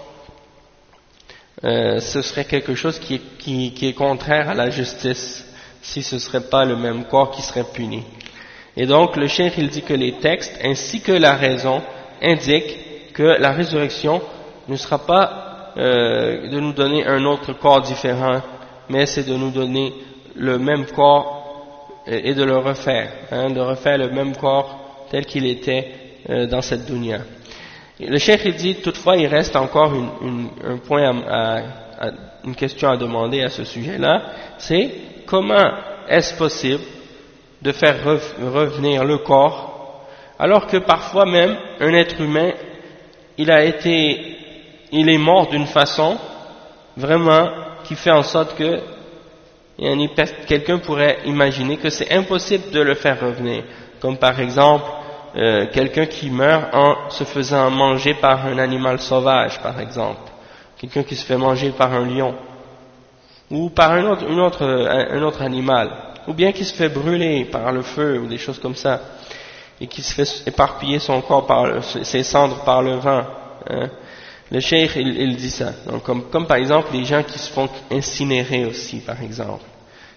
[SPEAKER 1] euh, ce serait quelque chose qui est, qui, qui est contraire à la justice si ce ne serait pas le même corps qui serait puni. Et donc le cheikh il dit que les textes ainsi que la raison indiquent que la résurrection ne sera pas euh, de nous donner un autre corps différent, mais c'est de nous donner le même corps et, et de le refaire, hein, de refaire le même corps tel qu'il était euh, dans cette dunya. Le cheikh il dit toutefois il reste encore une, une, un point à, à, à, une question à demander à ce sujet-là, c'est comment est-ce possible de faire revenir le corps alors que parfois même un être humain il a été il est mort d'une façon vraiment qui fait en sorte que quelqu'un pourrait imaginer que c'est impossible de le faire revenir, comme par exemple euh, quelqu'un qui meurt en se faisant manger par un animal sauvage par exemple, quelqu'un qui se fait manger par un lion ou par un autre, une autre, un, un autre animal, ou bien qui se fait brûler par le feu ou des choses comme ça, et qui se fait éparpiller son corps par le, ses cendres par le vent. Hein. Le cheikh il, il dit ça. Donc, comme, comme par exemple les gens qui se font incinérer aussi, par exemple.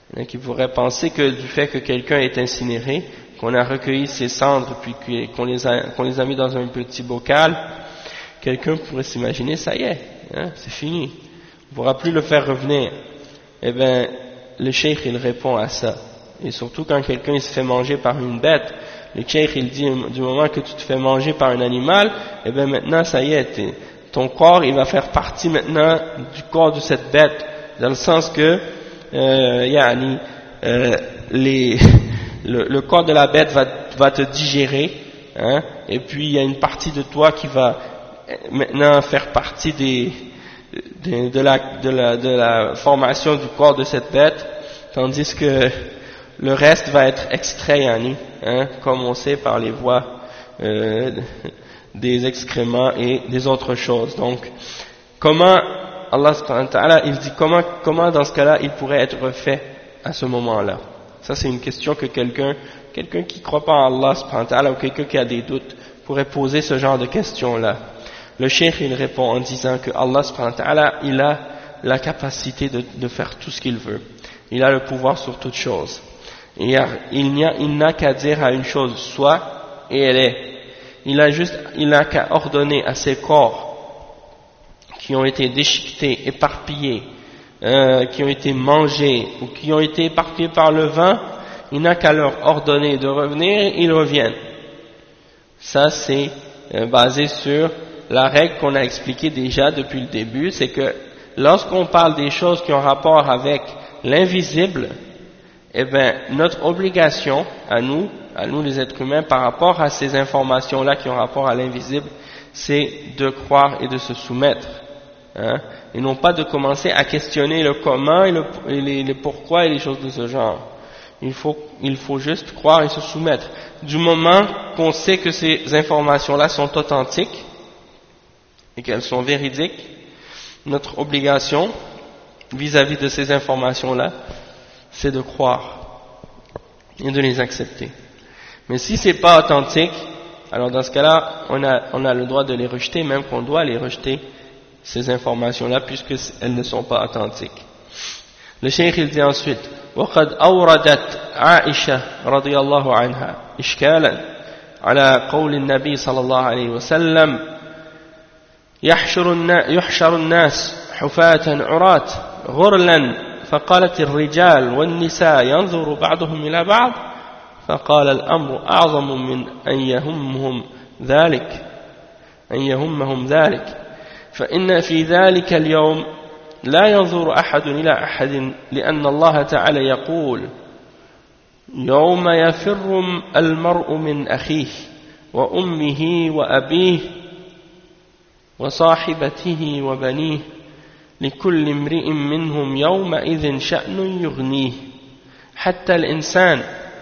[SPEAKER 1] Il y en a qui pourraient penser que du fait que quelqu'un est incinéré, qu'on a recueilli ses cendres puis qu'on les a, qu'on les a mis dans un petit bocal, quelqu'un pourrait s'imaginer, ça y est, hein, c'est fini, on ne pourra plus le faire revenir. Eh bien, le cheikh il répond à ça. Et surtout quand quelqu'un il se fait manger par une bête, le cheikh il dit du moment que tu te fais manger par un animal, eh bien maintenant ça y est, ton corps il va faire partie maintenant du corps de cette bête, dans le sens que euh, yani, euh, les Le, le corps de la bête va, va te digérer, hein, et puis il y a une partie de toi qui va maintenant faire partie des, de, de, la, de, la, de la formation du corps de cette bête, tandis que le reste va être extrait, hein, comme on sait par les voies euh, des excréments et des autres choses. Donc, comment Allah subhanahu wa ta'ala, il dit comment, comment dans ce cas-là il pourrait être refait à ce moment-là? Ça, c'est une question que quelqu'un, quelqu'un qui ne croit pas en Allah subhanahu wa ta'ala ou quelqu'un qui a des doutes pourrait poser ce genre de questions-là. Le cheikh, il répond en disant que Allah subhanahu wa ta'ala, il a la capacité de, de faire tout ce qu'il veut. Il a le pouvoir sur toute chose. Et il n'y a, il n'a qu'à dire à une chose, soit, et elle est. Il a juste, il n'a qu'à ordonner à ses corps qui ont été déchiquetés, éparpillés, Euh, qui ont été mangés ou qui ont été éparpillés par le vent, il n'a qu'à leur ordonner de revenir, ils reviennent. Ça c'est euh, basé sur la règle qu'on a expliquée déjà depuis le début, c'est que lorsqu'on parle des choses qui ont rapport avec l'invisible, eh bien notre obligation à nous, à nous les êtres humains, par rapport à ces informations-là qui ont rapport à l'invisible, c'est de croire et de se soumettre. Hein, et non pas de commencer à questionner le comment et, le, et les, les pourquoi et les choses de ce genre. Il faut, il faut juste croire et se soumettre. Du moment qu'on sait que ces informations-là sont authentiques et qu'elles sont véridiques, notre obligation vis-à-vis de ces informations-là, c'est de croire et de les accepter. Mais si c'est pas authentique, alors dans ce cas-là, on a, on a le droit de les rejeter, même qu'on doit les rejeter, ces informations-là, puisqu'elles ne sont pas authentiques. Le cheikh il dit ensuite, وقد أوردت عائشة رضي الله عنها إشكالا على قول النبي صلى الله عليه وسلم يحشر الناس حفاة عراة غرلا فقالت الرجال والنساء ينظر بعضهم إلى بعض فقال الأمر أعظم من أن يهمهم ذلك أن يهمهم ذلك فإن في ذلك اليوم لا ينظر أحد إلى أحد لأن الله تعالى يقول يوم يفر المرء من أخيه وأمه وأبيه وصاحبته وبنيه لكل امرئ منهم يومئذ شأن يغنيه حتى الإنسان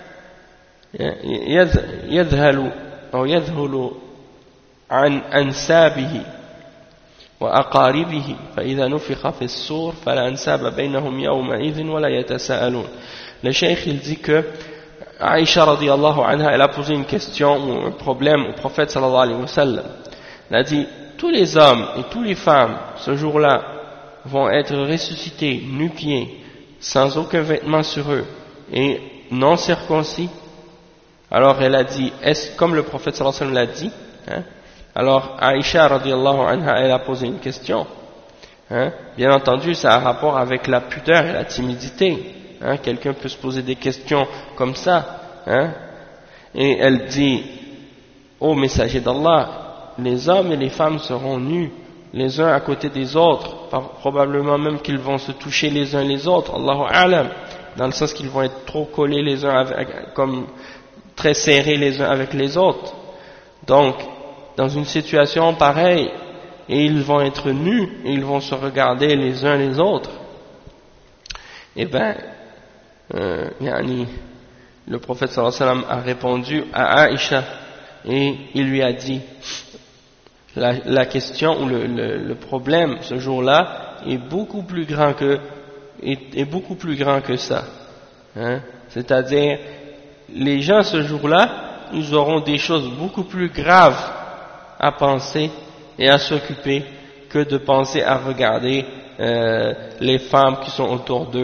[SPEAKER 1] يذهل أو يذهل عن أنسابه وأقاربه فإذا نفخ في الصور فلا أنساب بينهم يومئذ ولا يتساءلون. Le cheikh il dit que Aïcha radiyallahu anha elle a posé une question ou un problème au prophète sallallahu alayhi wa sallam. Elle a dit tous les hommes et toutes les femmes ce jour-là vont être ressuscités nu-pieds sans aucun vêtement sur eux et non circoncis. Alors elle a dit est-ce comme le prophète sallallahu alayhi wa sallam l'a dit, hein? Alors Aïcha radiyallahu anha elle a posé une question, hein? Bien entendu ça a rapport avec la pudeur et la timidité, hein? Quelqu'un peut se poser des questions comme ça, hein? Et elle dit ô messager d'Allah, les hommes et les femmes seront nus les uns à côté des autres, probablement même qu'ils vont se toucher les uns les autres, Allahu a'lam, dans le sens qu'ils vont être trop collés les uns avec, comme très serrés les uns avec les autres. Donc dans une situation pareille, et ils vont être nus, et ils vont se regarder les uns les autres, eh bien, euh, yani, le prophète sallallahu alayhi wa sallam a répondu à Aïcha, et il lui a dit, la, la question ou le, le, le problème ce jour-là est beaucoup plus grand que, est, est beaucoup plus grand que ça, hein? C'est-à-dire, les gens ce jour-là, ils auront des choses beaucoup plus graves à penser et à s'occuper que de penser à regarder euh, les femmes qui sont autour d'eux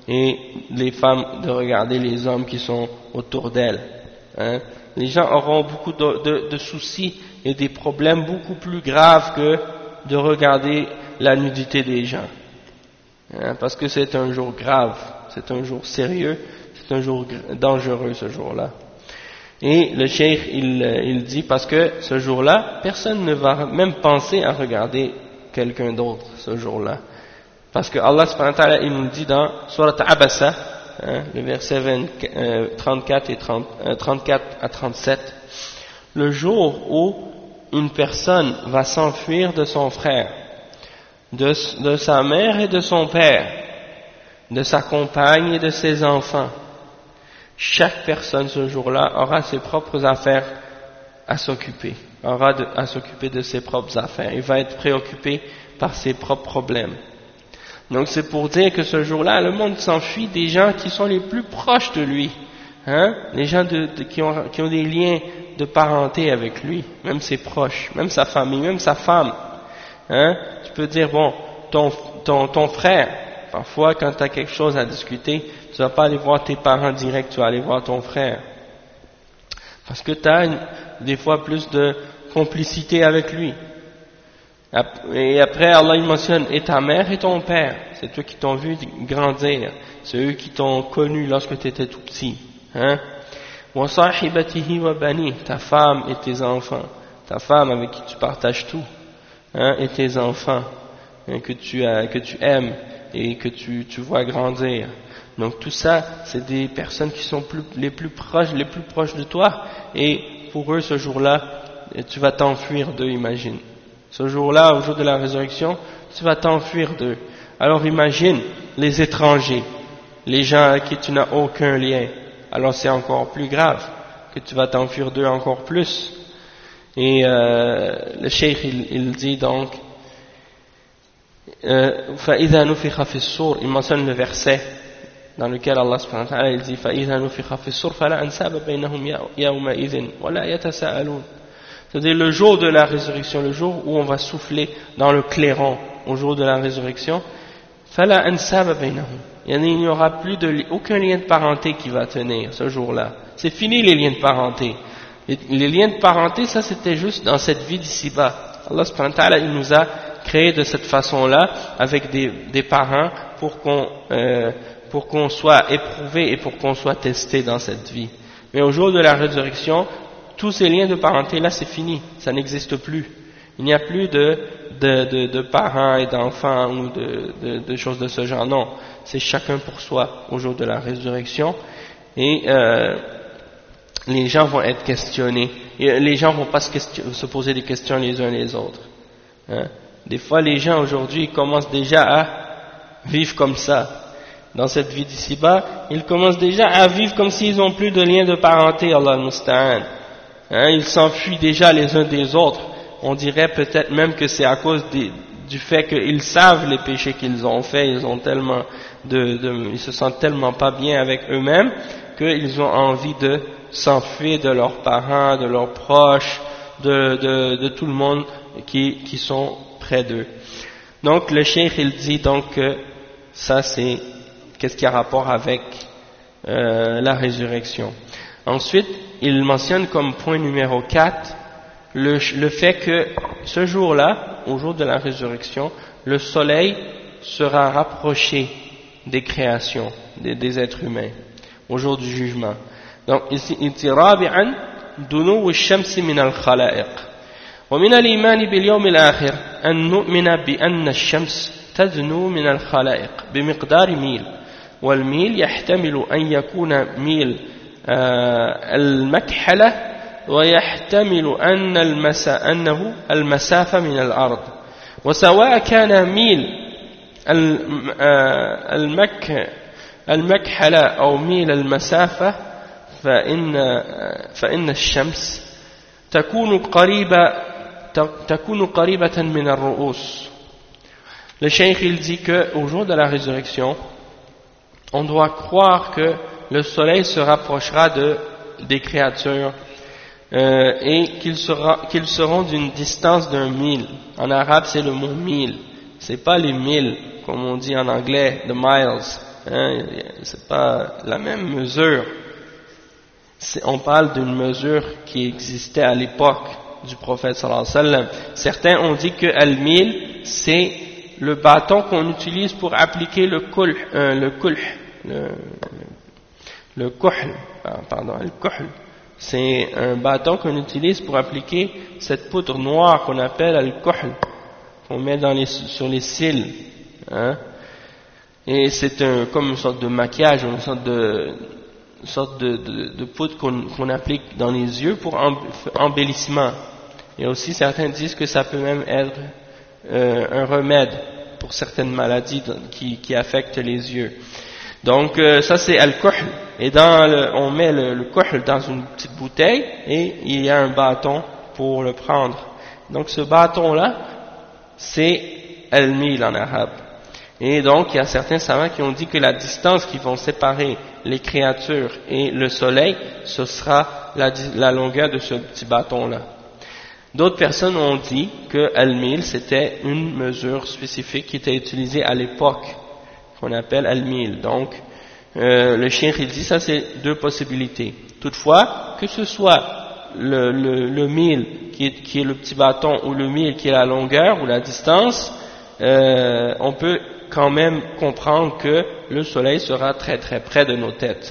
[SPEAKER 1] et les femmes de regarder les hommes qui sont autour d'elles. Hein. Les gens auront beaucoup de, de, de soucis et des problèmes beaucoup plus graves que de regarder la nudité des gens. Hein, parce que c'est un jour grave, c'est un jour sérieux, c'est un jour dangereux ce jour-là. Et le cheikh, il, il dit, parce que ce jour-là, personne ne va même penser à regarder quelqu'un d'autre ce jour-là. Parce que Allah subhanahu wa ta'ala, il nous dit dans Surat Abasa, hein, le verset vingt, euh, trente-quatre, et trente, euh, trente-quatre à trente-sept, le jour où une personne va s'enfuir de son frère, de, de sa mère et de son père, de sa compagne et de ses enfants, chaque personne ce jour-là aura ses propres affaires à s'occuper, aura de, à s'occuper de ses propres affaires, il va être préoccupé par ses propres problèmes. Donc c'est pour dire que ce jour-là, le monde s'enfuit des gens qui sont les plus proches de lui, hein, les gens de, de, qui, ont, qui ont des liens de parenté avec lui, même ses proches, même sa famille, même sa femme. Hein. Tu peux dire, bon, ton, ton, ton frère, parfois quand tu as quelque chose à discuter, tu ne vas pas aller voir tes parents direct, tu vas aller voir ton frère. Parce que tu as une, des fois plus de complicité avec lui. Et après, Allah il mentionne, et ta mère et ton père, c'est eux qui t'ont vu grandir, c'est eux qui t'ont connu lorsque tu étais tout petit. Hein? Wa sahibatihi wa bani, ta femme et tes enfants, ta femme avec qui tu partages tout, hein, et tes enfants, hein, que, tu as, que tu aimes et que tu, tu vois grandir. Donc tout ça, c'est des personnes qui sont plus, les plus proches, les plus proches de toi, et pour eux ce jour-là, tu vas t'enfuir d'eux, imagine. Ce jour-là, au jour de la résurrection, tu vas t'enfuir d'eux. Alors imagine les étrangers, les gens à qui tu n'as aucun lien. Alors c'est encore plus grave, que tu vas t'enfuir d'eux encore plus. Et euh, le cheikh, il, il dit donc, فَإِذَا نُفِخَ فِي الصُّورِ, il mentionne le verset dans lequel Allah subhanahu wa ta'ala il dit فَإِذَا نُفِخَ فِي الصُّورِ فَلَا أَنْسَابَ بَيْنَهُمْ يَوْمَئِذٍ وَلَا يَتَسَاءَلُونَ. C'est-à-dire le jour de la résurrection, le jour où on va souffler dans le clairon, au jour de la résurrection, فَلَا أَنْسَابَ بَيْنَهُمْ, il n'y aura plus de, aucun lien de parenté qui va tenir ce jour-là. C'est fini les liens de parenté. Les, les liens de parenté, ça c'était juste dans cette vie d'ici-bas. Allah subhanahu wa ta'ala, il nous a créé de cette façon-là, avec des, des parents, pour qu'on euh, pour qu'on soit éprouvé et pour qu'on soit testé dans cette vie. Mais au jour de la résurrection, tous ces liens de parenté-là, c'est fini, ça n'existe plus. Il n'y a plus de, de, de, de parents et d'enfants ou de, de, de choses de ce genre. Non, c'est chacun pour soi au jour de la résurrection. Et euh, les gens vont être questionnés. Et les gens ne vont pas se, question, se poser des questions les uns les autres. Hein? Des fois, les gens aujourd'hui commencent déjà à vivre comme ça. Dans cette vie d'ici-bas, ils commencent déjà à vivre comme s'ils n'ont plus de lien de parenté, Allah al-Musta'an. Hein? Ils s'enfuient déjà les uns des autres. On dirait peut-être même que c'est à cause des, du fait qu'ils savent les péchés qu'ils ont faits, ils ont tellement de, de, ils se sentent tellement pas bien avec eux-mêmes qu'ils ont envie de s'enfuir de leurs parents, de leurs proches, de, de, de tout le monde qui, qui sont près d'eux. Donc le cheikh il dit donc que ça c'est qu'est-ce qui a rapport avec euh, la résurrection. Ensuite il mentionne comme point numéro quatre Le, le fait que ce jour-là, au jour de la résurrection, le soleil sera rapproché des créations, des, des êtres humains, au jour du jugement. Donc ici, il dit رابعا دنو الشمس من الخلائق ومن الإيمان باليوم الآخر أن نؤمن بأن الشمس تدنو من الخلائق بمقدار ميل والميل يحتمل أن يكون ميل آه المكحلة ويحتمل أن المسا أنه المسافة من الأرض وسواء كان ميل المك المكحلة أو ميل المسافة فإن فإن الشمس تكون قريبة تكون قريبة من الرؤوس. Le cheikh il dit que au jour de la résurrection, on doit croire que le soleil se rapprochera de des créatures. Euh, et qu'ils, sera, qu'ils seront d'une distance d'un mille. En arabe, c'est le mot mille. C'est pas les milles, comme on dit en anglais, the miles. hein, c'est pas la même mesure. C'est, on parle d'une mesure qui existait à l'époque du prophète sallallahu alayhi wa sallam. Certains ont dit que al-mil, c'est le bâton qu'on utilise pour appliquer le kulh, euh, le kulh, le, le kuhl, pardon, le kuhl. C'est un bâton qu'on utilise pour appliquer cette poudre noire qu'on appelle le kuhl, qu'on met dans les, sur les cils, hein. Et c'est un, comme une sorte de maquillage, une sorte de, une sorte de, de, de poudre qu'on, qu'on applique dans les yeux pour embellissement. Et aussi certains disent que ça peut même être euh, un remède pour certaines maladies qui, qui affectent les yeux. Donc euh, ça c'est al-kuhl, et dans le, on met le, le kuhl dans une petite bouteille et il y a un bâton pour le prendre. Donc ce bâton là c'est al-mil en arabe. Et donc il y a certains savants qui ont dit que la distance qui vont séparer les créatures et le soleil, ce sera la, la longueur de ce petit bâton là. D'autres personnes ont dit que al-mil c'était une mesure spécifique qui était utilisée à l'époque, qu'on appelle al-mil. Donc euh, le cheikh il dit ça c'est deux possibilités. Toutefois, que ce soit le, le, le mil qui est, qui est le petit bâton ou le mil qui est la longueur ou la distance, euh, on peut quand même comprendre que le soleil sera très très près de nos têtes.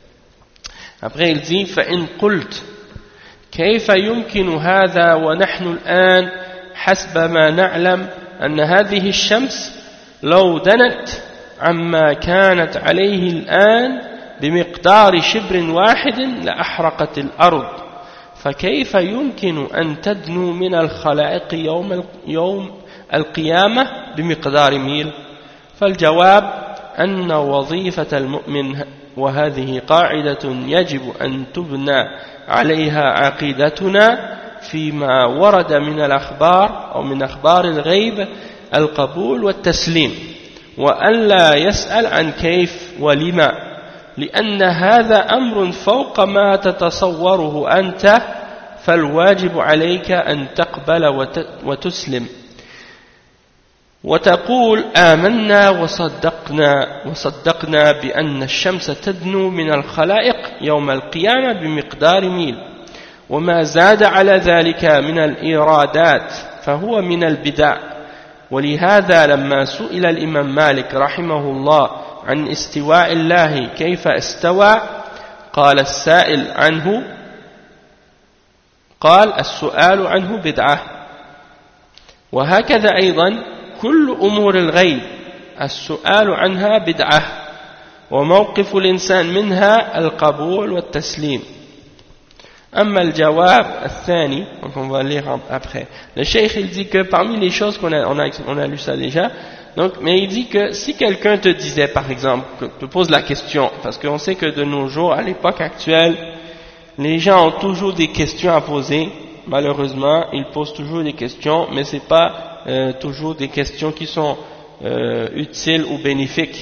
[SPEAKER 1] Après il dit فَإِنْ قُلْتَ كيف يمكن هذا ونحن الآن حسب ما نعلم أن هذه الشمس لو دنت عما كانت عليه الآن بمقدار شبر واحد لأحرقت الأرض فكيف يمكن أن تدنو من الخلائق يوم يوم القيامة بمقدار ميل؟ فالجواب أن وظيفة المؤمن وهذه قاعدة يجب أن تبنى عليها عقيدتنا فيما ورد من الأخبار أو من أخبار الغيب القبول والتسليم وأن لا يسأل عن كيف ولما لأن هذا أمر فوق ما تتصوره أنت فالواجب عليك أن تقبل وتسلم وتقول آمنا وصدقنا وصدقنا بأن الشمس تدنو من الخلائق يوم القيامة بمقدار ميل وما زاد على ذلك من الإيرادات فهو من البدع ولهذا لما سئل الإمام مالك رحمه الله عن استواء الله كيف استوى قال السائل عنه قال السؤال عنه بدعة وهكذا أيضا كل أمور الغيب السؤال عنها بدعة وموقف الإنسان منها القبول والتسليم أما الجواب الثاني donc on va lire après le cheikh il dit que parmi les choses qu'on a on a, on a lu ça déjà donc mais il dit que si quelqu'un te disait par exemple que te pose la question parce qu'on sait que de nos jours à l'époque actuelle les gens ont toujours des questions à poser malheureusement ils posent toujours des questions mais c'est pas Euh, toujours des questions qui sont euh, utiles ou bénéfiques.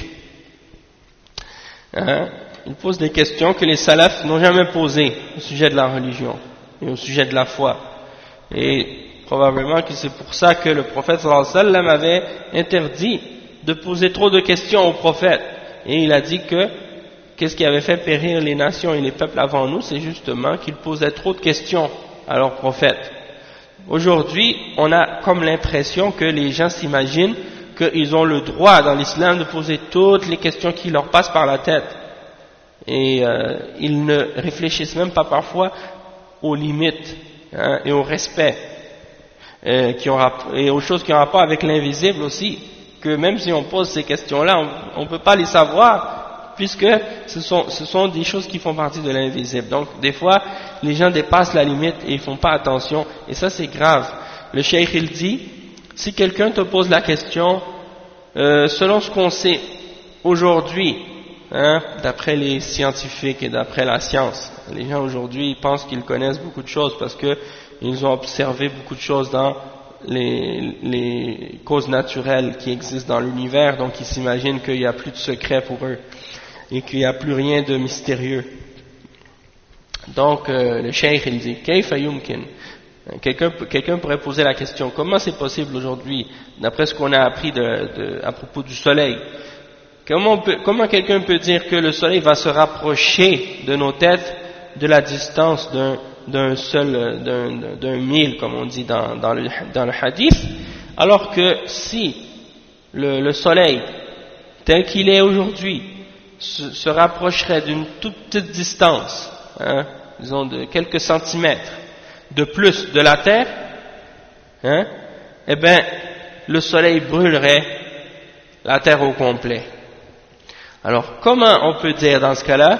[SPEAKER 1] Hein? Ils posent des questions que les salafs n'ont jamais posées au sujet de la religion et au sujet de la foi. Et probablement que c'est pour ça que le prophète sallallahu alayhi wa sallam avait interdit de poser trop de questions au prophète. Et il a dit que qu'est-ce qui avait fait périr les nations et les peuples avant nous, c'est justement qu'ils posaient trop de questions à leur prophète. Aujourd'hui, on a comme l'impression que les gens s'imaginent qu'ils ont le droit dans l'islam de poser toutes les questions qui leur passent par la tête. Et euh, ils ne réfléchissent même pas parfois aux limites hein, et au respect euh, qui ont, et aux choses qui ont rapport avec l'invisible aussi. Que même si on pose ces questions-là, on ne peut pas les savoir puisque ce sont, ce sont des choses qui font partie de l'invisible. Donc des fois, les gens dépassent la limite et ils font pas attention, et ça c'est grave. Le cheikh il dit, si quelqu'un te pose la question, euh, selon ce qu'on sait aujourd'hui, hein, d'après les scientifiques et d'après la science, les gens aujourd'hui ils pensent qu'ils connaissent beaucoup de choses parce que ils ont observé beaucoup de choses dans les, les causes naturelles qui existent dans l'univers, donc ils s'imaginent qu'il n'y a plus de secret pour eux et qu'il n'y a plus rien de mystérieux. Donc euh, le cheikh il dit Kayfa yumkin. Quelqu'un quelqu'un pourrait poser la question, comment c'est possible aujourd'hui, d'après ce qu'on a appris de, de, à propos du soleil, Comment, peut, comment quelqu'un peut dire que le soleil va se rapprocher de nos têtes de la distance d'un, d'un seul, d'un, d'un mille, comme on dit dans, dans, le, dans le hadith, alors que si le, le soleil, tel qu'il est aujourd'hui, se, se rapprocherait d'une toute petite distance, hein, disons de quelques centimètres de plus de la terre, hein, eh bien, le soleil brûlerait la terre au complet. Alors, comment on peut dire dans ce cas-là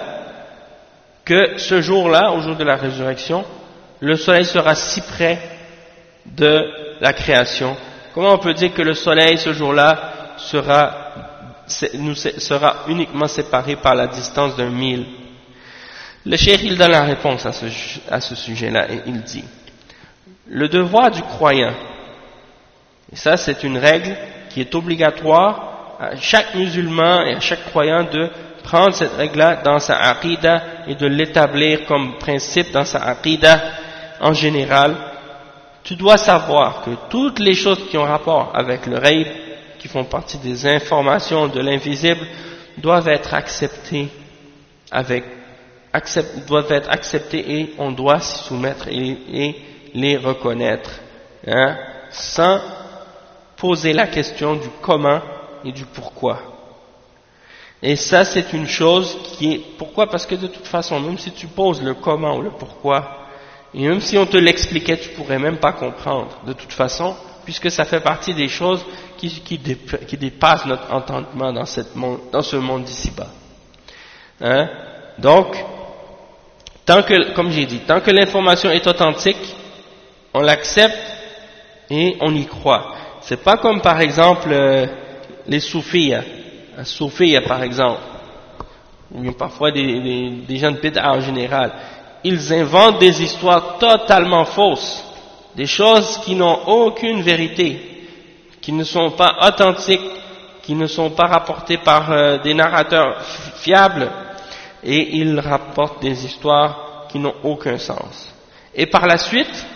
[SPEAKER 1] que ce jour-là, au jour de la résurrection, le soleil sera si près de la création? Comment on peut dire que le soleil, ce jour-là, sera, nous, sera uniquement séparé par la distance d'un mille? Le cheikh, il donne la réponse à ce, à ce sujet-là, et il dit: le devoir du croyant, et ça c'est une règle qui est obligatoire à chaque musulman et à chaque croyant de prendre cette règle-là dans sa aqidah et de l'établir comme principe dans sa aqidah en général. Tu dois savoir que toutes les choses qui ont rapport avec le ghaib, qui font partie des informations de l'invisible, doivent être acceptées avec, accept, doivent être acceptées et on doit s'y soumettre et, et les reconnaître, hein, sans poser la question du comment et du pourquoi. Et ça, c'est une chose qui est... Pourquoi? Parce que de toute façon, même si tu poses le comment ou le pourquoi, et même si on te l'expliquait, tu pourrais même pas comprendre, de toute façon, puisque ça fait partie des choses qui, qui, dé, qui dépassent notre entendement dans, cette monde, dans ce monde d'ici-bas. Hein? Donc, tant que, comme j'ai dit, tant que l'information est authentique, on l'accepte et on y croit. C'est pas comme par exemple euh, les soufis, les soufis par exemple, ou bien parfois des, des, des gens de bid'a en général. Ils inventent des histoires totalement fausses, des choses qui n'ont aucune vérité, qui ne sont pas authentiques, qui ne sont pas rapportées par euh, des narrateurs fiables, et ils rapportent des histoires qui n'ont aucun sens. Et par la suite,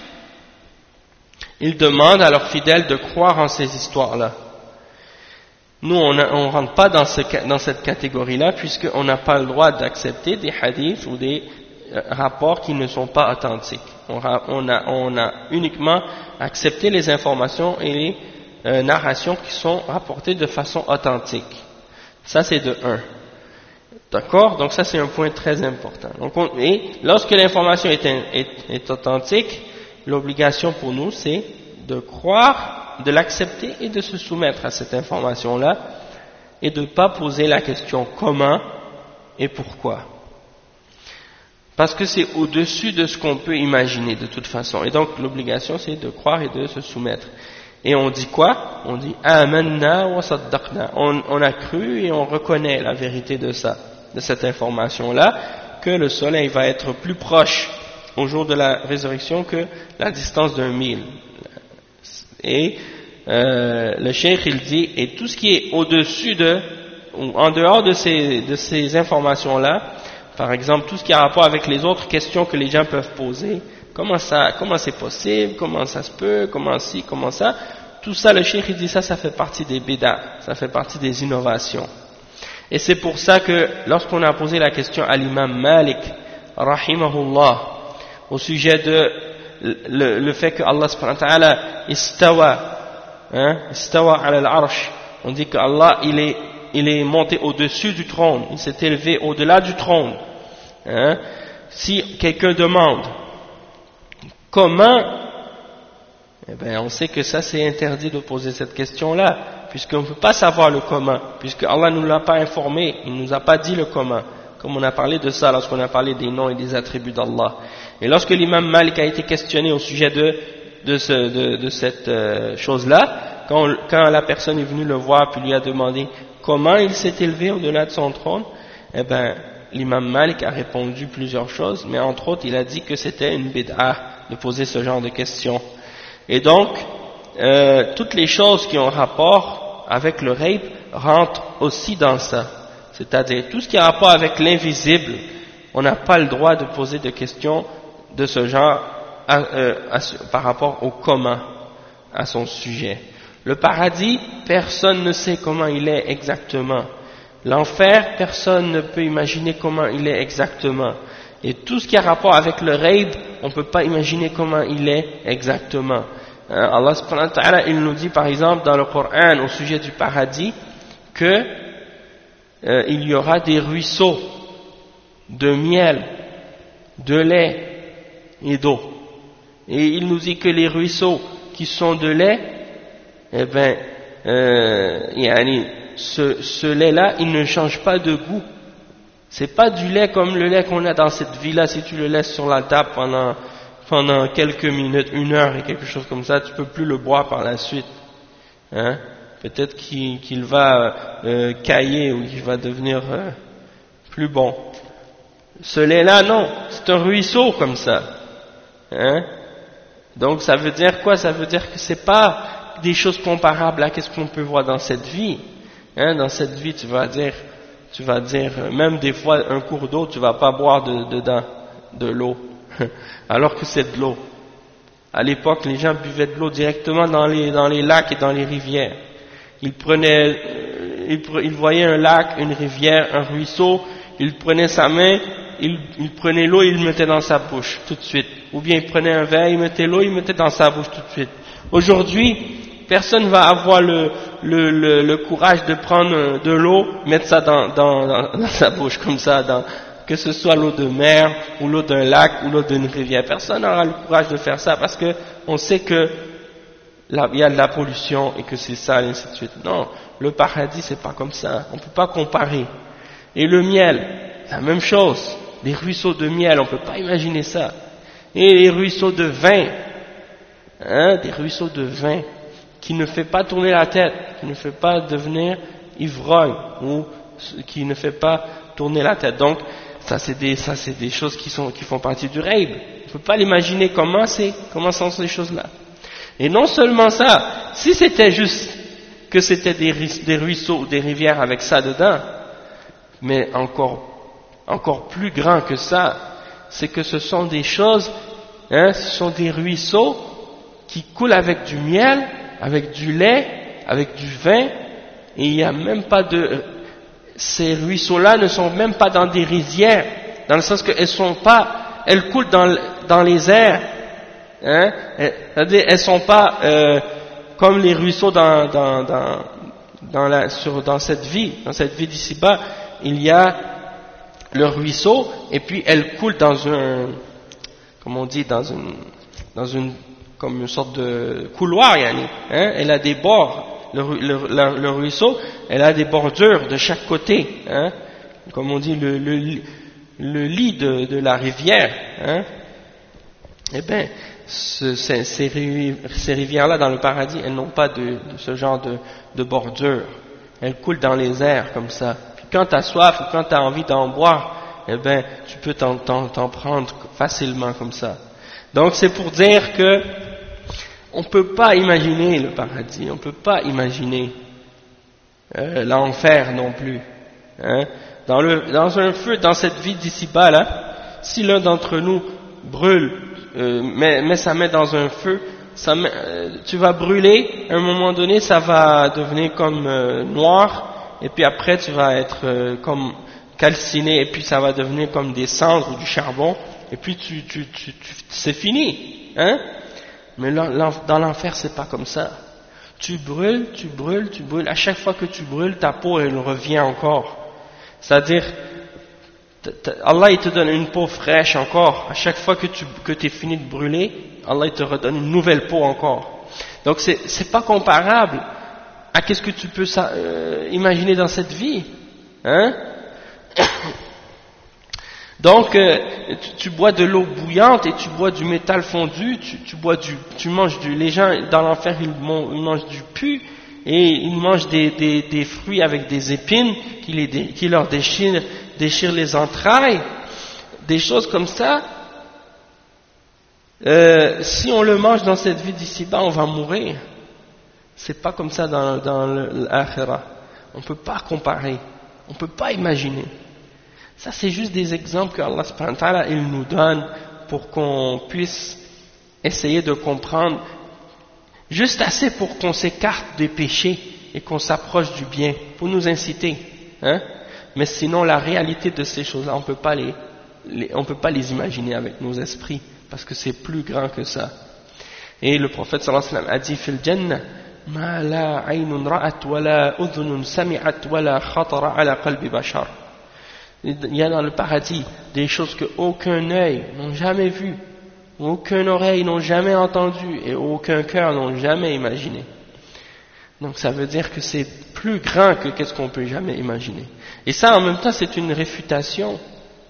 [SPEAKER 1] ils demandent à leurs fidèles de croire en ces histoires-là. Nous, on ne rentre pas dans, ce, dans cette catégorie-là, puisqu'on n'a pas le droit d'accepter des hadiths ou des euh, rapports qui ne sont pas authentiques. On a, on, a, on a uniquement accepté les informations et les euh, narrations qui sont rapportées de façon authentique. Ça, c'est de un. D'accord? Donc ça, c'est un point très important. Donc on, et lorsque l'information est, est, est authentique, l'obligation pour nous, c'est de croire, de l'accepter et de se soumettre à cette information-là et de ne pas poser la question comment et pourquoi. Parce que c'est au-dessus de ce qu'on peut imaginer de toute façon. Et donc l'obligation, c'est de croire et de se soumettre. Et on dit quoi? On dit amanna wa saddaqna. On, on a cru et on reconnaît la vérité de ça, de cette information-là, que le soleil va être plus proche au jour de la résurrection que la distance d'un mille. Et euh, le cheikh il dit, et tout ce qui est au-dessus de, ou en dehors de ces, de ces informations-là, par exemple tout ce qui a rapport avec les autres questions que les gens peuvent poser, comment ça, comment c'est possible, comment ça se peut, comment ci, comment ça, tout ça le cheikh il dit ça, ça fait partie des bid'a, ça fait partie des innovations. Et c'est pour ça que lorsqu'on a posé la question à l'imam Malik, rahimahullah, au sujet de le, le fait que Allah subhanahu wa ta'ala istawa, hein, istawa ala al-arsh, on dit que Allah il est, il est monté au-dessus du trône, il s'est élevé au-delà du trône. Hein. Si quelqu'un demande comment, eh bien on sait que ça c'est interdit de poser cette question-là, puisqu'on ne peut pas savoir le comment, puisque Allah ne nous l'a pas informé, il ne nous a pas dit le comment, comme on a parlé de ça lorsqu'on a parlé des noms et des attributs d'Allah. Et lorsque l'imam Malik a été questionné au sujet de, de, ce, de, de cette euh, chose-là, quand, quand la personne est venue le voir puis lui a demandé comment il s'est élevé au-delà de son trône, eh ben l'imam Malik a répondu plusieurs choses, mais entre autres il a dit que c'était une bid'a de poser ce genre de questions. Et donc, euh, toutes les choses qui ont rapport avec le ghaib rentrent aussi dans ça. C'est-à-dire, tout ce qui a rapport avec l'invisible, on n'a pas le droit de poser de questions de ce genre à, euh, à, par rapport au comment, à son sujet. Le paradis, personne ne sait comment il est exactement. L'enfer, personne ne peut imaginer comment il est exactement. Et tout ce qui a rapport avec le ghaib, on ne peut pas imaginer comment il est exactement. Hein, Allah subhanahu wa ta'ala, il nous dit par exemple dans le Coran au sujet du paradis que euh, il y aura des ruisseaux de miel, de lait et d'eau. Et il nous dit que les ruisseaux qui sont de lait, eh ben, euh, yani, ce, ce lait-là, il ne change pas de goût. C'est pas du lait comme le lait qu'on a dans cette vie-là. Si tu le laisses sur la table pendant, pendant quelques minutes, une heure et quelque chose comme ça, tu peux plus le boire par la suite. Hein? Peut-être qu'il, qu'il va euh, cailler ou qu'il va devenir euh, plus bon. Ce lait-là, non, c'est un ruisseau comme ça. Hein? Donc ça veut dire quoi? Ça veut dire que c'est pas des choses comparables à ce qu'on peut voir dans cette vie. Hein? Dans cette vie, tu vas dire, tu vas dire, même des fois un cours d'eau, tu vas pas boire de, dedans de l'eau, alors que c'est de l'eau. À l'époque, les gens buvaient de l'eau directement dans les dans les lacs et dans les rivières. Ils prenaient, ils, ils voyaient un lac, une rivière, un ruisseau, ils prenaient sa main, ils, ils prenaient l'eau, ils le mettaient dans sa bouche tout de suite. Ou bien ils prenaient un verre, ils mettaient l'eau, ils le mettaient dans sa bouche tout de suite. Aujourd'hui, personne va avoir le, le, le, le courage de prendre de l'eau, mettre ça dans, dans, dans, dans sa bouche comme ça, dans, que ce soit l'eau de mer, ou l'eau d'un lac, ou l'eau d'une rivière. Personne n'aura le courage de faire ça parce que on sait que là, il y a de la pollution et que c'est ça, et ainsi de suite. Non, le paradis c'est pas comme ça. On peut pas comparer. Et le miel, la même chose. Les ruisseaux de miel, on peut pas imaginer ça. Et les ruisseaux de vin, hein, des ruisseaux de vin qui ne fait pas tourner la tête, qui ne fait pas devenir ivrogne ou qui ne fait pas tourner la tête. Donc ça c'est des ça c'est des choses qui sont qui font partie du rêve. On peut pas l'imaginer comment c'est comment sont ces choses-là. Et non seulement ça, si c'était juste que c'était des, des ruisseaux ou des rivières avec ça dedans, mais encore encore plus grand que ça, c'est que ce sont des choses, hein, ce sont des ruisseaux qui coulent avec du miel, avec du lait, avec du vin, et il n'y a même pas de... Ces ruisseaux-là ne sont même pas dans des rizières, dans le sens qu'elles sont pas... Elles coulent dans, dans les airs, hein, c'est-à-dire elles sont pas euh, comme les ruisseaux dans, dans, dans, dans, la, sur, dans cette vie, dans cette vie d'ici-bas, il y a le ruisseau, et puis elle coule dans un... Comment on dit, dans une... Dans une comme une sorte de couloir, yani, hein, elle a des bords, le, le, le, le ruisseau, elle a des bordures de chaque côté, hein, comme on dit, le, le, le lit de, de la rivière, hein. Eh bien, ce, ces, ces, ces rivières-là dans le paradis, elles n'ont pas de, de ce genre de, de bordure, elles coulent dans les airs comme ça. Puis quand tu as soif ou quand tu as envie d'en boire, eh bien, tu peux t'en, t'en, t'en prendre facilement comme ça. Donc c'est pour dire que on ne peut pas imaginer le paradis, on ne peut pas imaginer euh, l'enfer non plus. Hein. Dans, le, dans un feu, dans cette vie d'ici-bas, là, si l'un d'entre nous brûle, euh, met, met sa main dans un feu, ça met, euh, tu vas brûler, à un moment donné ça va devenir comme euh, noir, et puis après tu vas être euh, comme calciné, et puis ça va devenir comme des cendres ou du charbon, et puis tu, tu, tu, tu, c'est fini, hein. Mais dans l'enfer, c'est pas comme ça. Tu brûles, tu brûles, tu brûles. À chaque fois que tu brûles, ta peau, elle revient encore. C'est-à-dire, Allah, il te donne une peau fraîche encore. À chaque fois que tu que t'es fini de brûler, Allah, il te redonne une nouvelle peau encore. Donc, c'est c'est pas comparable à qu'est-ce que tu peux euh, imaginer dans cette vie. Hein? Donc, euh, tu, tu bois de l'eau bouillante et tu bois du métal fondu, tu, tu bois du, tu manges du, les gens dans l'enfer ils, ils mangent du pu et ils mangent des, des, des fruits avec des épines qui, les, qui leur déchirent, déchirent les entrailles, des choses comme ça. Euh, si on le mange dans cette vie d'ici-bas, on va mourir. C'est pas comme ça dans, dans l'akhira. On peut pas comparer, on peut pas imaginer. Ça, c'est juste des exemples que Allah subhanahu wa ta'ala, il nous donne pour qu'on puisse essayer de comprendre, juste assez pour qu'on s'écarte des péchés et qu'on s'approche du bien, pour nous inciter. hein, mais sinon la réalité de ces choses-là, on peut pas les, les on peut pas les imaginer avec nos esprits, parce que c'est plus grand que ça. Et le prophète sallallahu alayhi wa sallam a dit fil jannah ma la aynun ra'at wa la udhunun sami'at wa la khatara ala qalbi bashar. Il y a dans le paradis des choses que aucun œil n'a jamais vues, aucune oreille n'ont jamais entendu et aucun cœur n'ont jamais imaginé. Donc ça veut dire que c'est plus grand que qu'est-ce qu'on peut jamais imaginer. Et ça en même temps c'est une réfutation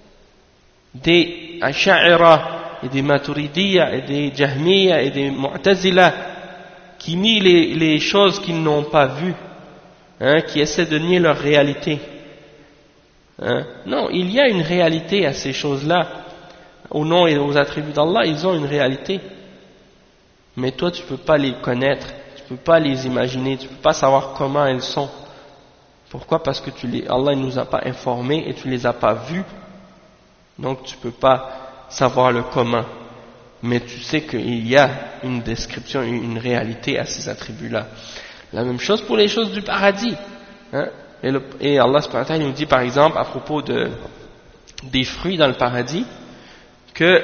[SPEAKER 1] des Ash'a'ira et des Maturidiyya et des Jahmiyya et des Mu'tazila qui nient les, les choses qu'ils n'ont pas vues, hein, qui essaient de nier leur réalité. Hein? Non, il y a une réalité à ces choses-là. Au nom et aux attributs d'Allah, ils ont une réalité. Mais toi, tu ne peux pas les connaître, tu ne peux pas les imaginer, tu ne peux pas savoir comment elles sont. Pourquoi? Parce que tu les, Allah ne nous a pas informés et tu ne les as pas vus. Donc tu ne peux pas savoir le comment. Mais tu sais qu'il y a une description, une réalité à ces attributs-là. La même chose pour les choses du paradis. Hein? Et, le, et Allah subhanahu wa ta'ala nous dit par exemple à propos de, des fruits dans le paradis que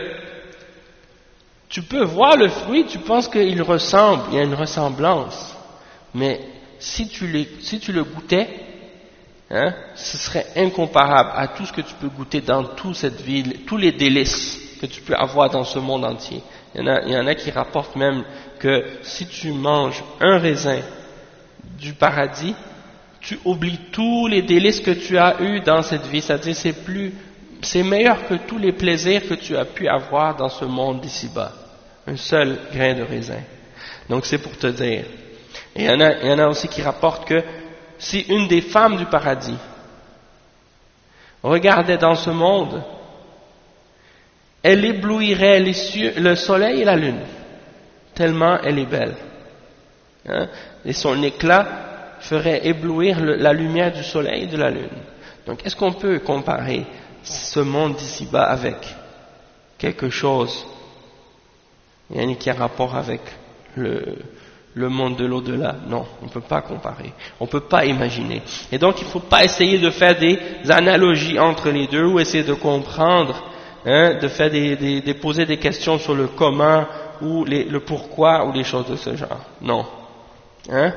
[SPEAKER 1] tu peux voir le fruit, tu penses qu'il ressemble, il y a une ressemblance, mais si tu, les, si tu le goûtais, hein, ce serait incomparable à tout ce que tu peux goûter dans toute cette ville, tous les délices que tu peux avoir dans ce monde entier. Il y en a, il y en a qui rapportent même que si tu manges un raisin du paradis, tu oublies tous les délices que tu as eus dans cette vie, c'est-à-dire c'est plus, c'est meilleur que tous les plaisirs que tu as pu avoir dans ce monde d'ici-bas. Un seul grain de raisin. Donc c'est pour te dire. Et il y en a, il y en a aussi qui rapportent que si une des femmes du paradis regardait dans ce monde, elle éblouirait les cieux, le soleil et la lune, tellement elle est belle. Hein? Et son éclat ferait éblouir le, la lumière du soleil et de la lune. Donc est-ce qu'on peut comparer ce monde d'ici-bas avec quelque chose qui a rapport avec le, le monde de l'au-delà? Non, on ne peut pas comparer, on ne peut pas imaginer. Et donc il ne faut pas essayer de faire des analogies entre les deux ou essayer de comprendre, hein, de faire des, des, de poser des questions sur le comment ou les, le pourquoi ou des choses de ce genre. Non. Hein?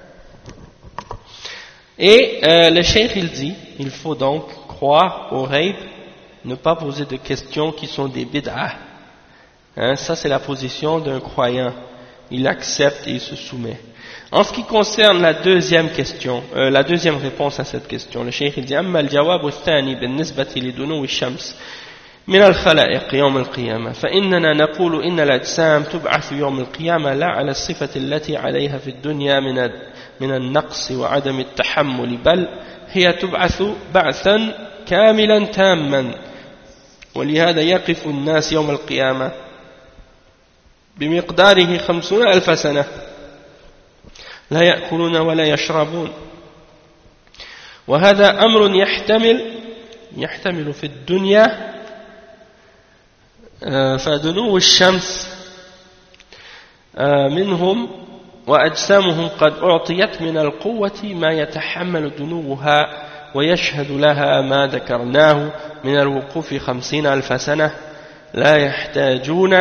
[SPEAKER 1] Et euh, le cheikh il dit, il faut donc croire au ghaib, ne pas poser de questions qui sont des bid'ah. Hein, ça c'est la position d'un croyant, il accepte et il se soumet. En ce qui concerne la deuxième question, euh, la deuxième réponse à cette question, le cheikh il dit amma al-jawab al-thani bin-nisbati li-dunuwi ash-shams min al-khalaiq yawm al-qiyamah fa innana naqulu inna al-ajsam tub'athu yawm al-qiyamah la 'ala as-sifati allati 'alayha fi ad-dunya min من النقص وعدم التحمل بل هي تبعث بعثا كاملا تاما ولهذا يقف الناس يوم القيامة بمقداره خمسون ألف سنة لا يأكلون ولا يشربون وهذا أمر يحتمل يحتمل في الدنيا فدنو الشمس منهم وأجسامهم قد أعطيت من القوة ما يتحمل دنوها ويشهد لها ما ذكرناه من الوقوف خمسين ألف سنة لا يحتاجون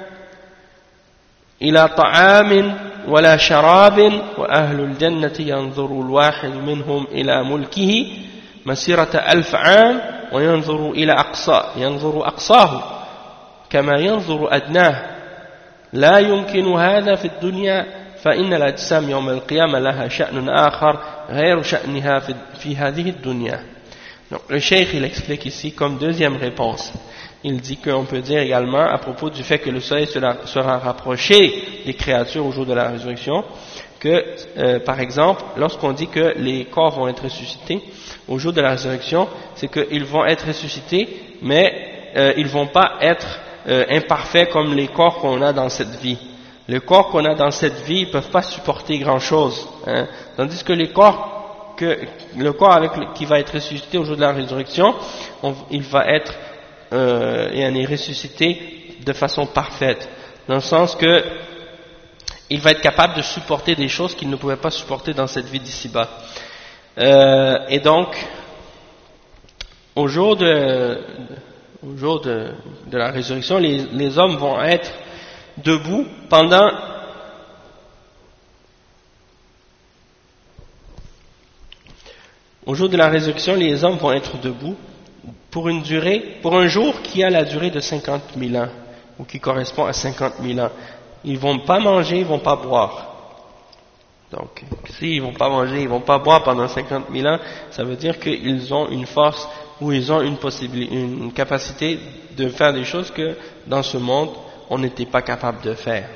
[SPEAKER 1] إلى طعام ولا شراب وأهل الجنة ينظر الواحد منهم إلى ملكه مسيرة ألف عام وينظر إلى أقصى ينظر أقصاه كما ينظر أدناه لا يمكن هذا في الدنيا فإن الأجسام يوم القيامة لها شأن آخر غير شأنها في, في هذه الدنيا. Donc le cheikh il explique ici comme deuxième réponse, il dit qu'on peut dire également à propos du fait que le soleil sera, sera rapproché des créatures au jour de la résurrection que euh, par exemple lorsqu'on dit que les corps vont être ressuscités au jour de la résurrection, c'est qu'ils vont être ressuscités mais euh, ils ne vont pas être euh, imparfaits comme les corps qu'on a dans cette vie. Les corps qu'on a dans cette vie ne peuvent pas supporter grand-chose, hein. Tandis que les corps, que, le corps avec le, qui va être ressuscité au jour de la résurrection, on, il va être euh, et on est ressuscité de façon parfaite, dans le sens que il va être capable de supporter des choses qu'il ne pouvait pas supporter dans cette vie d'ici-bas. Euh, et donc, au jour de, au jour de, de la résurrection, les, les hommes vont être debout pendant au jour de la résurrection, les hommes vont être debout pour une durée, pour un jour qui a la durée de cinquante mille ans, ou qui correspond à cinquante mille ans. Ils vont pas manger, ils vont pas boire. Donc, s'ils vont pas manger, ils vont pas boire pendant cinquante mille ans, ça veut dire qu'ils ont une force ou ils ont une possibilité, une capacité de faire des choses que dans ce monde on n'était pas capable de faire.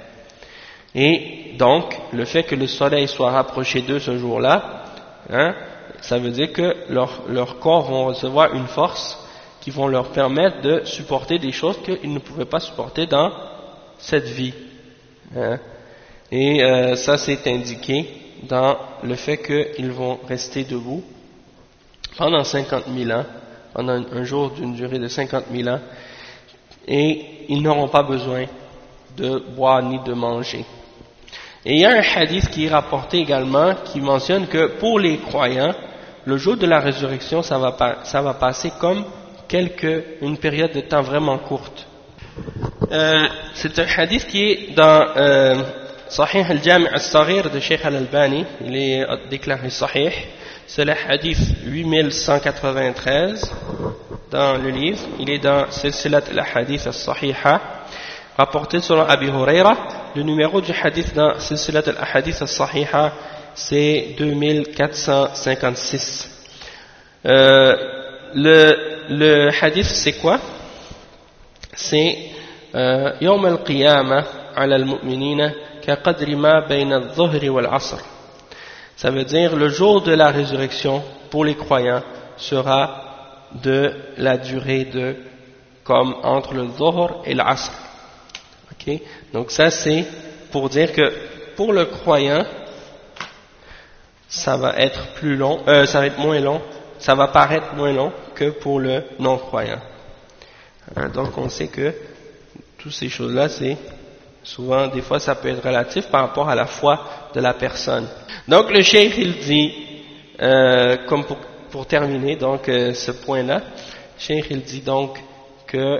[SPEAKER 1] Et donc, le fait que le soleil soit rapproché d'eux ce jour-là, hein, ça veut dire que leur, leur corps vont recevoir une force qui vont leur permettre de supporter des choses qu'ils ne pouvaient pas supporter dans cette vie. Hein. Et euh, ça c'est indiqué dans le fait qu'ils vont rester debout pendant cinquante mille ans, pendant un jour d'une durée de cinquante mille ans, et ils n'auront pas besoin de boire ni de manger. Et il y a un hadith qui est rapporté également qui mentionne que pour les croyants, le jour de la résurrection, ça va, ça va passer comme quelque, une période de temps vraiment courte. Euh, c'est un hadith qui est dans euh, Sahih al-Jami' al-Saghir de Sheikh al-Albani, il est déclaré Sahih, c'est le hadith huit mille cent quatre-vingt-treize dans le livre, il est dans Silsilat al-Hadith al-Sahiha, rapporté selon Abi Huraira. Le numéro du hadith dans Silsilat al-Hadith al-Sahiha, c'est deux mille quatre cent cinquante-six. Euh, le, le hadith c'est quoi? C'est euh, Yawm al-Qiyamah ala al-mu'minina ka qadri ma bayna al-dhuhri wal-asr. Ça veut dire le jour de la résurrection pour les croyants sera de la durée de comme entre le dhuhr et l'asr. Okay? Donc ça c'est pour dire que pour le croyant ça va être plus long, euh, ça va être moins long, ça va paraître moins long que pour le non-croyant. Hein, donc on sait que toutes ces choses-là, c'est souvent, des fois ça peut être relatif par rapport à la foi de la personne. Donc le cheikh il dit, euh, comme pour, pour terminer donc euh, ce point-là, le cheikh il dit donc que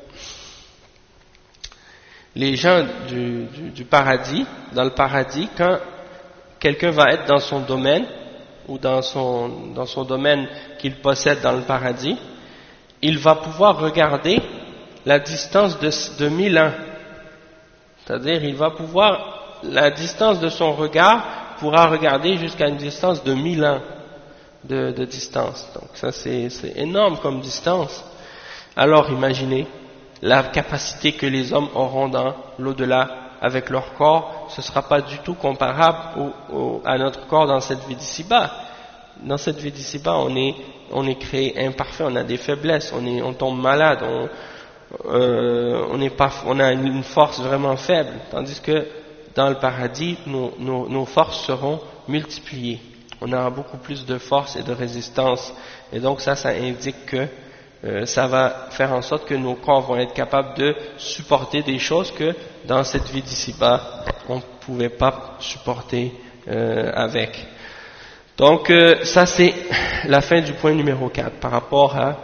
[SPEAKER 1] les gens du, du, du paradis, dans le paradis, quand quelqu'un va être dans son domaine ou dans son, dans son domaine qu'il possède dans le paradis, il va pouvoir regarder la distance de, de mille ans. C'est-à-dire, il va pouvoir, la distance de son regard pourra regarder jusqu'à une distance de mille ans de, de distance. Donc ça c'est énorme comme distance. Alors imaginez la capacité que les hommes auront dans l'au-delà avec leur corps, ce ne sera pas du tout comparable au, au, à notre corps dans cette vie d'ici-bas. Dans cette vie d'ici-bas, on est, on est créé imparfait, on a des faiblesses, on, est, on tombe malade, on, euh, on, est pas, on a une force vraiment faible, tandis que dans le paradis, nos, nos, nos forces seront multipliées. On aura beaucoup plus de force et de résistance, et donc ça, ça indique que Euh, ça va faire en sorte que nos corps vont être capables de supporter des choses que dans cette vie d'ici-bas on ne pouvait pas supporter euh, avec. Donc euh, ça c'est la fin du point numéro quatre par rapport à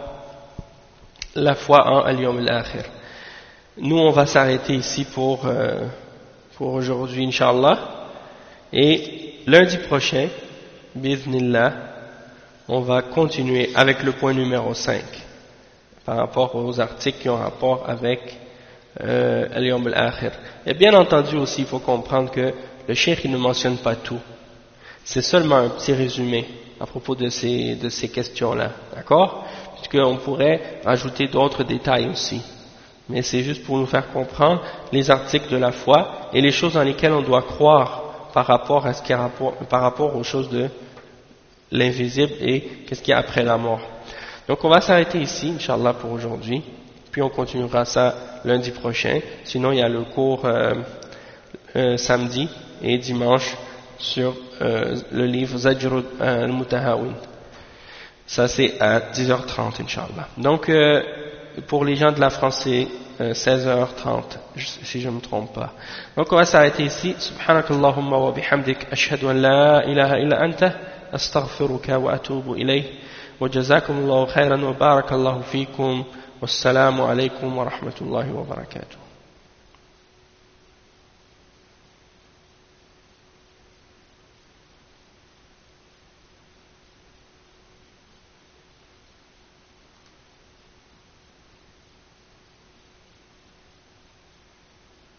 [SPEAKER 1] la foi en Al-Yawm al-Akhir. Nous on va s'arrêter ici pour, euh, pour aujourd'hui Inch'Allah, et lundi prochain bi'idhnillah on va continuer avec le point numéro cinq par rapport aux articles qui ont rapport avec euh, Al-Yawm al-Akhir. Et bien entendu aussi, il faut comprendre que le cheikh il ne mentionne pas tout. C'est seulement un petit résumé à propos de ces, de ces questions-là, d'accord? Puisqu'on pourrait ajouter d'autres détails aussi. Mais c'est juste pour nous faire comprendre les articles de la foi et les choses dans lesquelles on doit croire par rapport à ce qui a rapport, par rapport aux choses de l'invisible et qu'est-ce qu'il y a après la mort. Donc on va s'arrêter ici, Inch'Allah, pour aujourd'hui, puis on continuera ça lundi prochain. Sinon il y a le cours euh, euh, samedi et dimanche sur euh, le livre Zajr al-Mutahawin. Ça c'est à dix heures trente, Inch'Allah. Donc euh, pour les gens de la France c'est euh, seize heures trente, si je ne me trompe pas. Donc on va s'arrêter ici. Subhanakallahumma wa bihamdik, ashhadu an la ilaha illa anta, astaghfiruka wa atubu ilayh. وجزاكم الله خيرا وبارك الله فيكم والسلام عليكم ورحمة الله وبركاته.